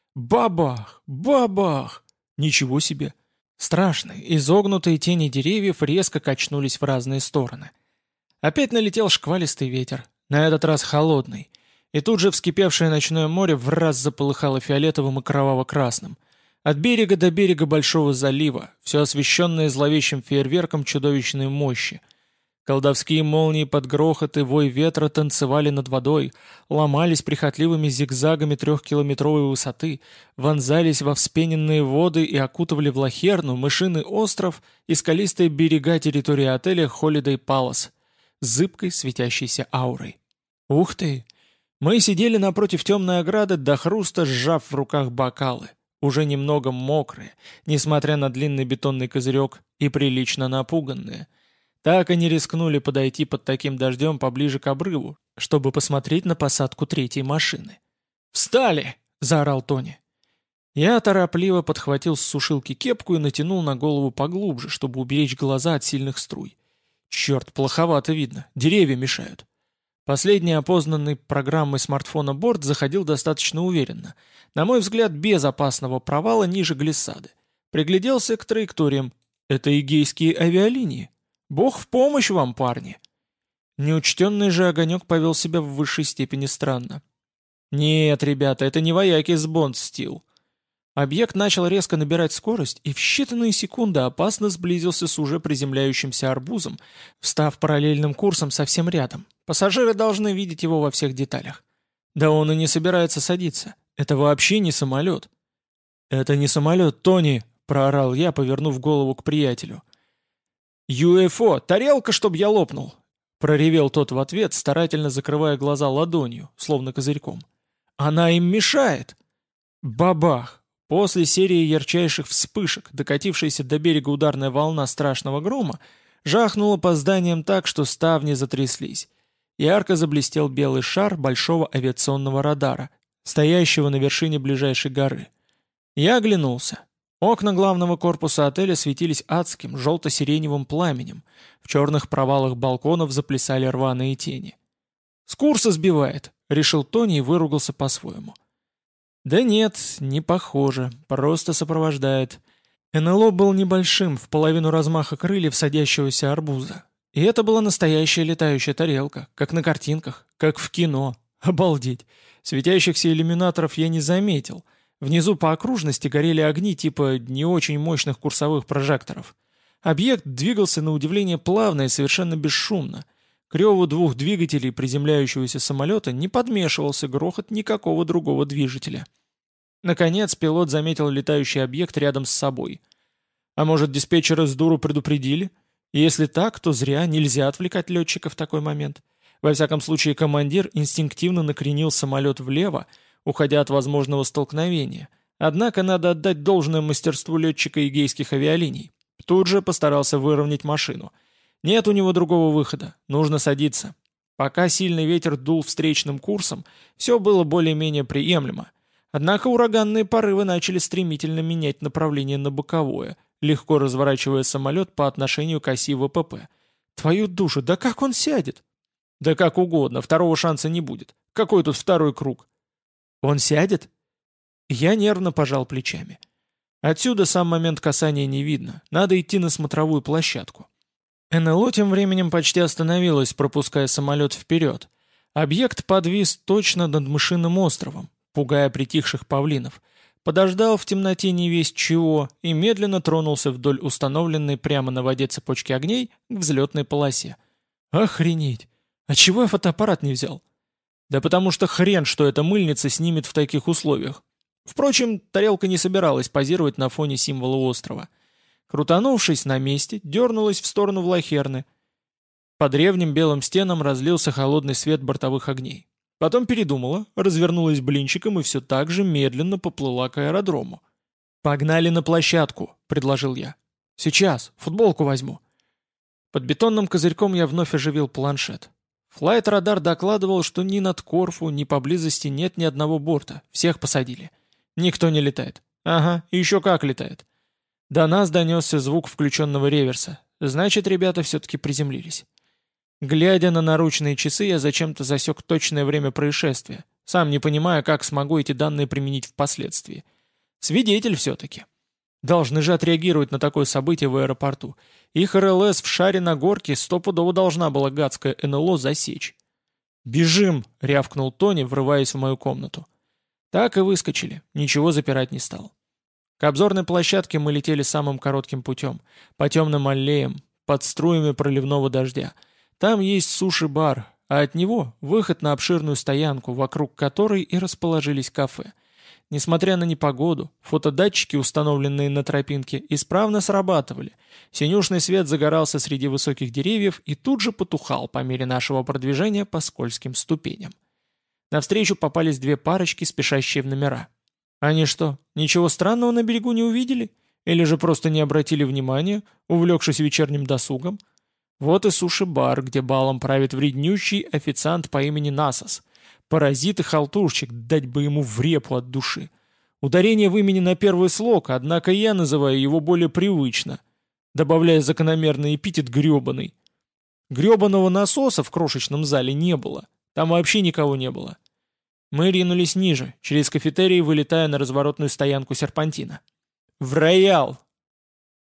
Бабах! Бабах! Ничего себе! Страшные, изогнутые тени деревьев резко качнулись в разные стороны. Опять налетел шквалистый ветер, на этот раз холодный, и тут же вскипевшее ночное море враз заполыхало фиолетовым и кроваво-красным. От берега до берега Большого залива, все освещенное зловещим фейерверком чудовищной мощи. Колдовские молнии под грохот и вой ветра танцевали над водой, ломались прихотливыми зигзагами трехкилометровой высоты, вонзались во вспененные воды и окутывали Влахерну, Мышиный остров и скалистые берега территории отеля Holiday Palace, зыбкой светящейся аурой. Ух ты! Мы сидели напротив темной ограды, до хруста сжав в руках бокалы, уже немного мокрые, несмотря на длинный бетонный козырек, и прилично напуганные. Так они рискнули подойти под таким дождем поближе к обрыву, чтобы посмотреть на посадку третьей машины. «Встали!» — заорал Тони. Я торопливо подхватил с сушилки кепку и натянул на голову поглубже, чтобы уберечь глаза от сильных струй. Черт, плоховато видно, деревья мешают. Последний опознанный программой смартфона борт заходил достаточно уверенно, на мой взгляд, без опасного провала ниже глиссады. Пригляделся к траекториям. Это игейские авиалинии. Бог в помощь вам, парни. Неучтенный же огонек повел себя в высшей степени странно. Нет, ребята, это не вояки с Бонд-Стил. Объект начал резко набирать скорость и в считанные секунды опасно сблизился с уже приземляющимся арбузом, встав параллельным курсом совсем рядом. Пассажиры должны видеть его во всех деталях. Да он и не собирается садиться. Это вообще не самолет. «Это не самолет, Тони!» — проорал я, повернув голову к приятелю. «ю эф о! Тарелка, чтоб я лопнул!» — проревел тот в ответ, старательно закрывая глаза ладонью, словно козырьком. «Она им мешает!» Бабах! После серии ярчайших вспышек, докатившаяся до берега ударная волна страшного грома, жахнула по зданиям так, что ставни затряслись. Ярко заблестел белый шар большого авиационного радара, стоящего на вершине ближайшей горы. Я оглянулся. Окна главного корпуса отеля светились адским, желто-сиреневым пламенем. В черных провалах балконов заплясали рваные тени. «С курса сбивает!» — решил Тони и выругался по-своему. Да нет, не похоже, просто сопровождает. эн эл о был небольшим, в половину размаха крыльев садящегося арбуза. И это была настоящая летающая тарелка, как на картинках, как в кино. Обалдеть! Светящихся иллюминаторов я не заметил. Внизу по окружности горели огни типа не очень мощных курсовых прожекторов. Объект двигался на удивление плавно и совершенно бесшумно. К реву двух двигателей приземляющегося самолета не подмешивался грохот никакого другого движителя. Наконец пилот заметил летающий объект рядом с собой. А может, диспетчеры с дуру предупредили? И если так, то зря, нельзя отвлекать летчика в такой момент. Во всяком случае, командир инстинктивно накренил самолет влево, уходя от возможного столкновения. Однако надо отдать должное мастерству летчика игейских авиалиний. Тут же постарался выровнять машину. Нет у него другого выхода, нужно садиться. Пока сильный ветер дул встречным курсом, все было более-менее приемлемо. Однако ураганные порывы начали стремительно менять направление на боковое, легко разворачивая самолет по отношению к оси вэ пэ пэ. Твою душу, да как он сядет? Да как угодно, второго шанса не будет. Какой тут второй круг? Он сядет? Я нервно пожал плечами. Отсюда сам момент касания не видно, надо идти на смотровую площадку. эн эл о тем временем почти остановилась, пропуская самолет вперед. Объект подвис точно над Мышиным островом, пугая притихших павлинов. Подождал в темноте не весть чего и медленно тронулся вдоль установленной прямо на воде цепочки огней к взлетной полосе. Охренеть! А чего я фотоаппарат не взял? Да потому что хрен, что эта мыльница снимет в таких условиях. Впрочем, тарелка не собиралась позировать на фоне символа острова. Крутанувшись на месте, дернулась в сторону Влахерны. По древним белым стенам разлился холодный свет бортовых огней. Потом передумала, развернулась блинчиком и все так же медленно поплыла к аэродрому. «Погнали на площадку», — предложил я. «Сейчас, футболку возьму». Под бетонным козырьком я вновь оживил планшет. Флайт-радар докладывал, что ни над Корфу, ни поблизости нет ни одного борта. Всех посадили. Никто не летает. Ага, и еще как летает. До нас донесся звук включенного реверса. Значит, ребята все-таки приземлились. Глядя на наручные часы, я зачем-то засек точное время происшествия, сам не понимая, как смогу эти данные применить впоследствии. Свидетель все-таки. Должны же отреагировать на такое событие в аэропорту. Их эр эл эс в шаре на горке стопудово должна была гадская эн эл о засечь. «Бежим!» — рявкнул Тони, врываясь в мою комнату. Так и выскочили, ничего запирать не стал. К обзорной площадке мы летели самым коротким путем, по темным аллеям, под струями проливного дождя. Там есть суши-бар, а от него выход на обширную стоянку, вокруг которой и расположились кафе. Несмотря на непогоду, фотодатчики, установленные на тропинке, исправно срабатывали. Синюшный свет загорался среди высоких деревьев и тут же потухал по мере нашего продвижения по скользким ступеням. Навстречу попались две парочки, спешащие в номера. Они что, ничего странного на берегу не увидели? Или же просто не обратили внимания, увлекшись вечерним досугом? Вот и суши-бар, где балом правит вреднющий официант по имени Насос. Паразит и халтурщик, дать бы ему в репу от души. Ударение в имени на первый слог, однако я называю его более привычно, добавляя закономерный эпитет «гребаный». Гребаного насоса в крошечном зале не было. Там вообще никого не было. Мы ринулись ниже, через кафетерий, вылетая на разворотную стоянку серпантина. «В роял!»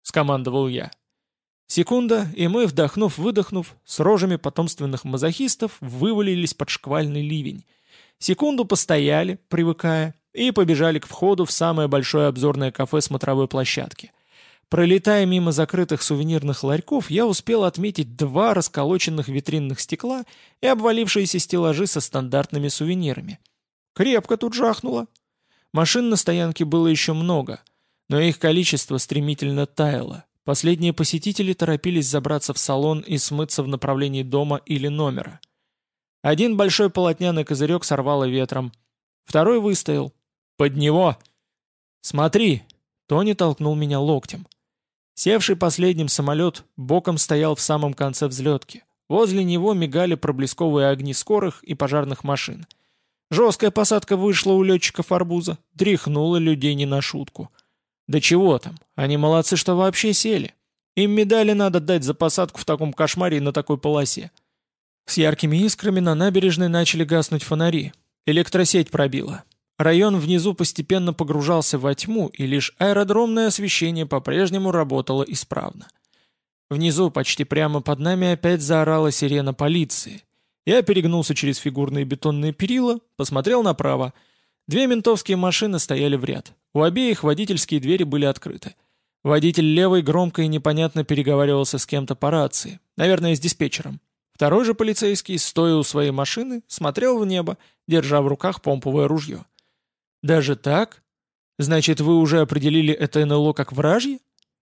скомандовал я. Секунда, и мы, вдохнув-выдохнув, с рожами потомственных мазохистов, вывалились под шквальный ливень. Секунду постояли, привыкая, и побежали к входу в самое большое обзорное кафе смотровой площадки. Пролетая мимо закрытых сувенирных ларьков, я успел отметить два расколоченных витринных стекла и обвалившиеся стеллажи со стандартными сувенирами. Крепко тут жахнуло. Машин на стоянке было еще много, но их количество стремительно таяло. Последние посетители торопились забраться в салон и смыться в направлении дома или номера. Один большой полотняный козырек сорвало ветром. Второй выстоял. «Под него!» «Смотри!» — Тони толкнул меня локтем. Севший последним самолет боком стоял в самом конце взлетки. Возле него мигали проблесковые огни скорых и пожарных машин. Жесткая посадка вышла у летчиков арбуза, дряхнула людей не на шутку. Да чего там, они молодцы, что вообще сели. Им медали надо дать за посадку в таком кошмаре и на такой полосе. С яркими искрами на набережной начали гаснуть фонари. Электросеть пробила. Район внизу постепенно погружался во тьму, и лишь аэродромное освещение по-прежнему работало исправно. Внизу, почти прямо под нами, опять заорала сирена полиции. Я перегнулся через фигурные бетонные перила, посмотрел направо. Две ментовские машины стояли в ряд. У обеих водительские двери были открыты. Водитель левой громко и непонятно переговаривался с кем-то по рации, наверное, с диспетчером. Второй же полицейский, стоя у своей машины, смотрел в небо, держа в руках помповое ружье. «Даже так? Значит, вы уже определили это эн эл о как вражье?»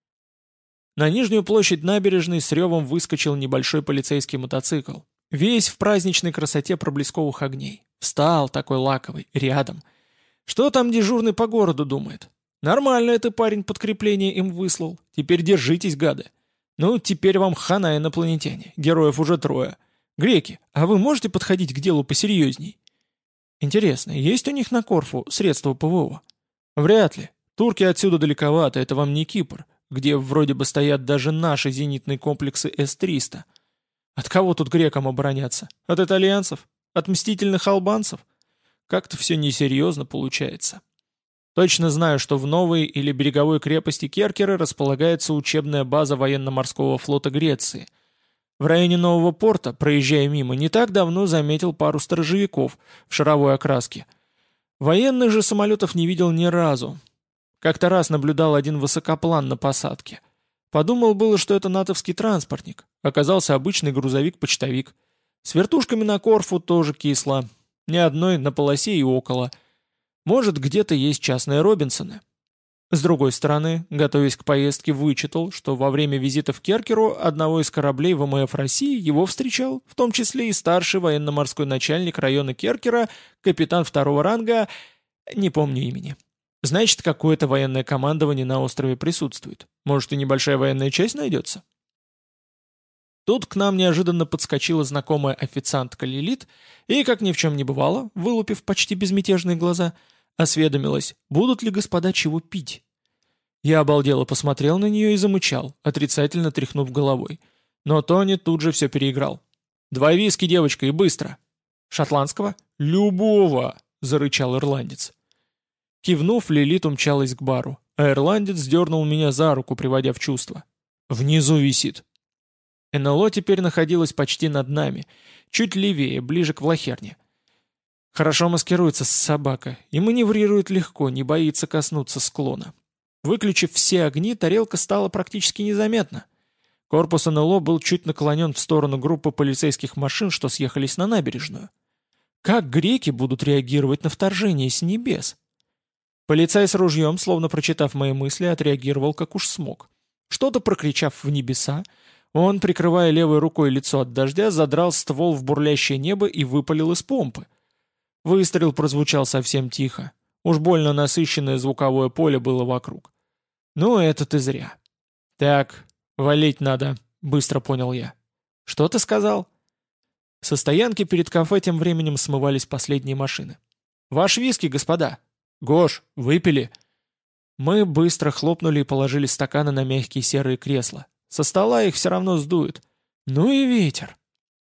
На нижнюю площадь набережной с ревом выскочил небольшой полицейский мотоцикл. Весь в праздничной красоте проблесковых огней. Встал такой лаковый, рядом. Что там дежурный по городу думает? Нормально это парень подкрепление им выслал. Теперь держитесь, гады. Ну, теперь вам хана, инопланетяне. Героев уже трое. Греки, а вы можете подходить к делу посерьезней? Интересно, есть у них на Корфу средства пэ вэ о? Вряд ли. Турки отсюда далековато, это вам не Кипр, где вроде бы стоят даже наши зенитные комплексы эс триста. От кого тут грекам обороняться? От итальянцев? От мстительных албанцев? Как-то все несерьезно получается. Точно знаю, что в новой или береговой крепости Керкера располагается учебная база военно-морского флота Греции. В районе нового порта, проезжая мимо, не так давно заметил пару сторожевиков в шаровой окраске. Военных же самолетов не видел ни разу. Как-то раз наблюдал один высокоплан на посадке. Подумал было, что это натовский транспортник. Оказался обычный грузовик-почтовик. С вертушками на Корфу тоже кисло. Ни одной на полосе и около. Может, где-то есть частные Робинсоны. С другой стороны, готовясь к поездке, вычитал, что во время визита в Керкеру одного из кораблей вэ эм эф России его встречал, в том числе и старший военно-морской начальник района Керкера, капитан второго ранга, не помню имени. Значит, какое-то военное командование на острове присутствует. Может, и небольшая военная часть найдется? Тут к нам неожиданно подскочила знакомая официантка Лилит и, как ни в чем не бывало, вылупив почти безмятежные глаза, осведомилась, будут ли господа чего пить. Я обалдело посмотрел на нее и замычал, отрицательно тряхнув головой. Но Тони тут же все переиграл. «Два виски, девочка, и быстро!» «Шотландского?» «Любого!» — зарычал ирландец. Кивнув, Лилит умчалась к бару, а ирландец дернул меня за руку, приводя в чувство. «Внизу висит!» эн эл о теперь находилось почти над нами, чуть левее, ближе к Влахерне. Хорошо маскируется собака и маневрирует легко, не боится коснуться склона. Выключив все огни, тарелка стала практически незаметна. Корпус эн эл о был чуть наклонен в сторону группы полицейских машин, что съехались на набережную. Как греки будут реагировать на вторжение с небес? Полицай с ружьем, словно прочитав мои мысли, отреагировал как уж смог. Что-то прокричав в небеса, он, прикрывая левой рукой лицо от дождя, задрал ствол в бурлящее небо и выпалил из помпы. Выстрел прозвучал совсем тихо. Уж больно насыщенное звуковое поле было вокруг. Ну, это ты зря. Так, валить надо, быстро понял я. Что ты сказал? Со стоянки перед кафе тем временем смывались последние машины. Ваш виски, господа. Гош, выпили. Мы быстро хлопнули и положили стаканы на мягкие серые кресла. Со стола их все равно сдует. Ну и ветер.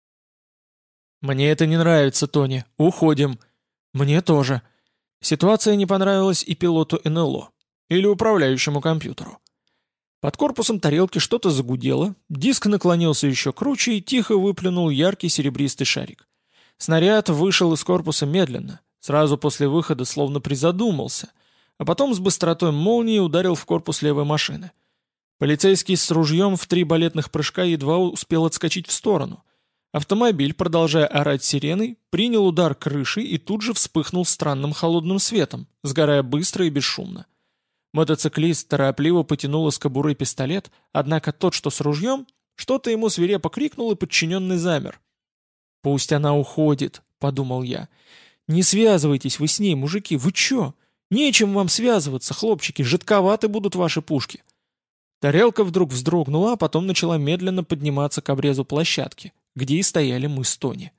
Мне это не нравится, Тони. Уходим. Мне тоже. Ситуация не понравилась и пилоту эн эл о. Или управляющему компьютеру. Под корпусом тарелки что-то загудело, диск наклонился еще круче и тихо выплюнул яркий серебристый шарик. Снаряд вышел из корпуса медленно, сразу после выхода словно призадумался, а потом с быстротой молнии ударил в корпус левой машины. Полицейский с ружьем в три балетных прыжка едва успел отскочить в сторону. Автомобиль, продолжая орать сиреной, принял удар крышей и тут же вспыхнул странным холодным светом, сгорая быстро и бесшумно. Мотоциклист торопливо потянул из кобуры пистолет, однако тот, что с ружьем, что-то ему свирепо крикнул, и подчиненный замер. «Пусть она уходит», — подумал я. «Не связывайтесь вы с ней, мужики, вы чё? Нечем вам связываться, хлопчики, жидковаты будут ваши пушки». Тарелка вдруг вздрогнула, а потом начала медленно подниматься к обрезу площадки, где и стояли мы с Тони.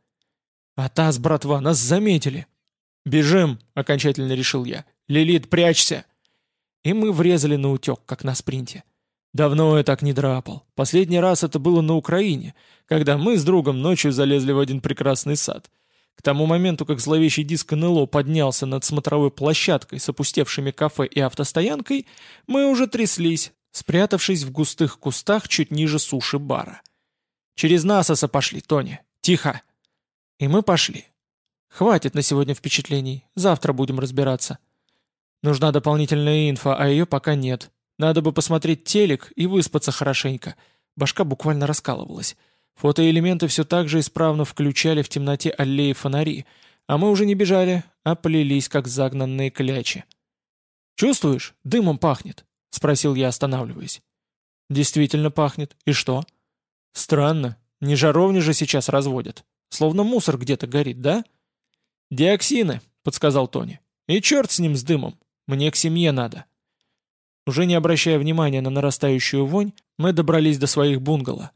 «Атас, братва, нас заметили!» «Бежим!» — окончательно решил я. «Лилит, прячься!» И мы врезали на утек, как на спринте. Давно я так не драпал. Последний раз это было на Украине, когда мы с другом ночью залезли в один прекрасный сад. К тому моменту, как зловещий диск эн эл о поднялся над смотровой площадкой с опустевшими кафе и автостоянкой, мы уже тряслись, спрятавшись в густых кустах чуть ниже суши бара. «Через насоса пошли, Тони! Тихо!» И мы пошли. Хватит на сегодня впечатлений, завтра будем разбираться. Нужна дополнительная инфа, а ее пока нет. Надо бы посмотреть телек и выспаться хорошенько. Башка буквально раскалывалась. Фотоэлементы все так же исправно включали в темноте аллеи фонари, а мы уже не бежали, а плелись, как загнанные клячи. «Чувствуешь? Дымом пахнет», — спросил я, останавливаясь. «Действительно пахнет. И что?» «Странно. Не жаровни же сейчас разводят. Словно мусор где-то горит, да?» «Диоксины», — подсказал Тони. «И черт с ним, с дымом. Мне к семье надо». Уже не обращая внимания на нарастающую вонь, мы добрались до своих бунгало.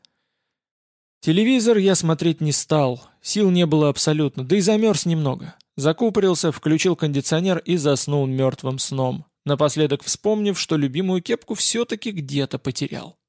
Телевизор я смотреть не стал, сил не было абсолютно, да и замерз немного. Закупорился, включил кондиционер и заснул мертвым сном, напоследок вспомнив, что любимую кепку все-таки где-то потерял.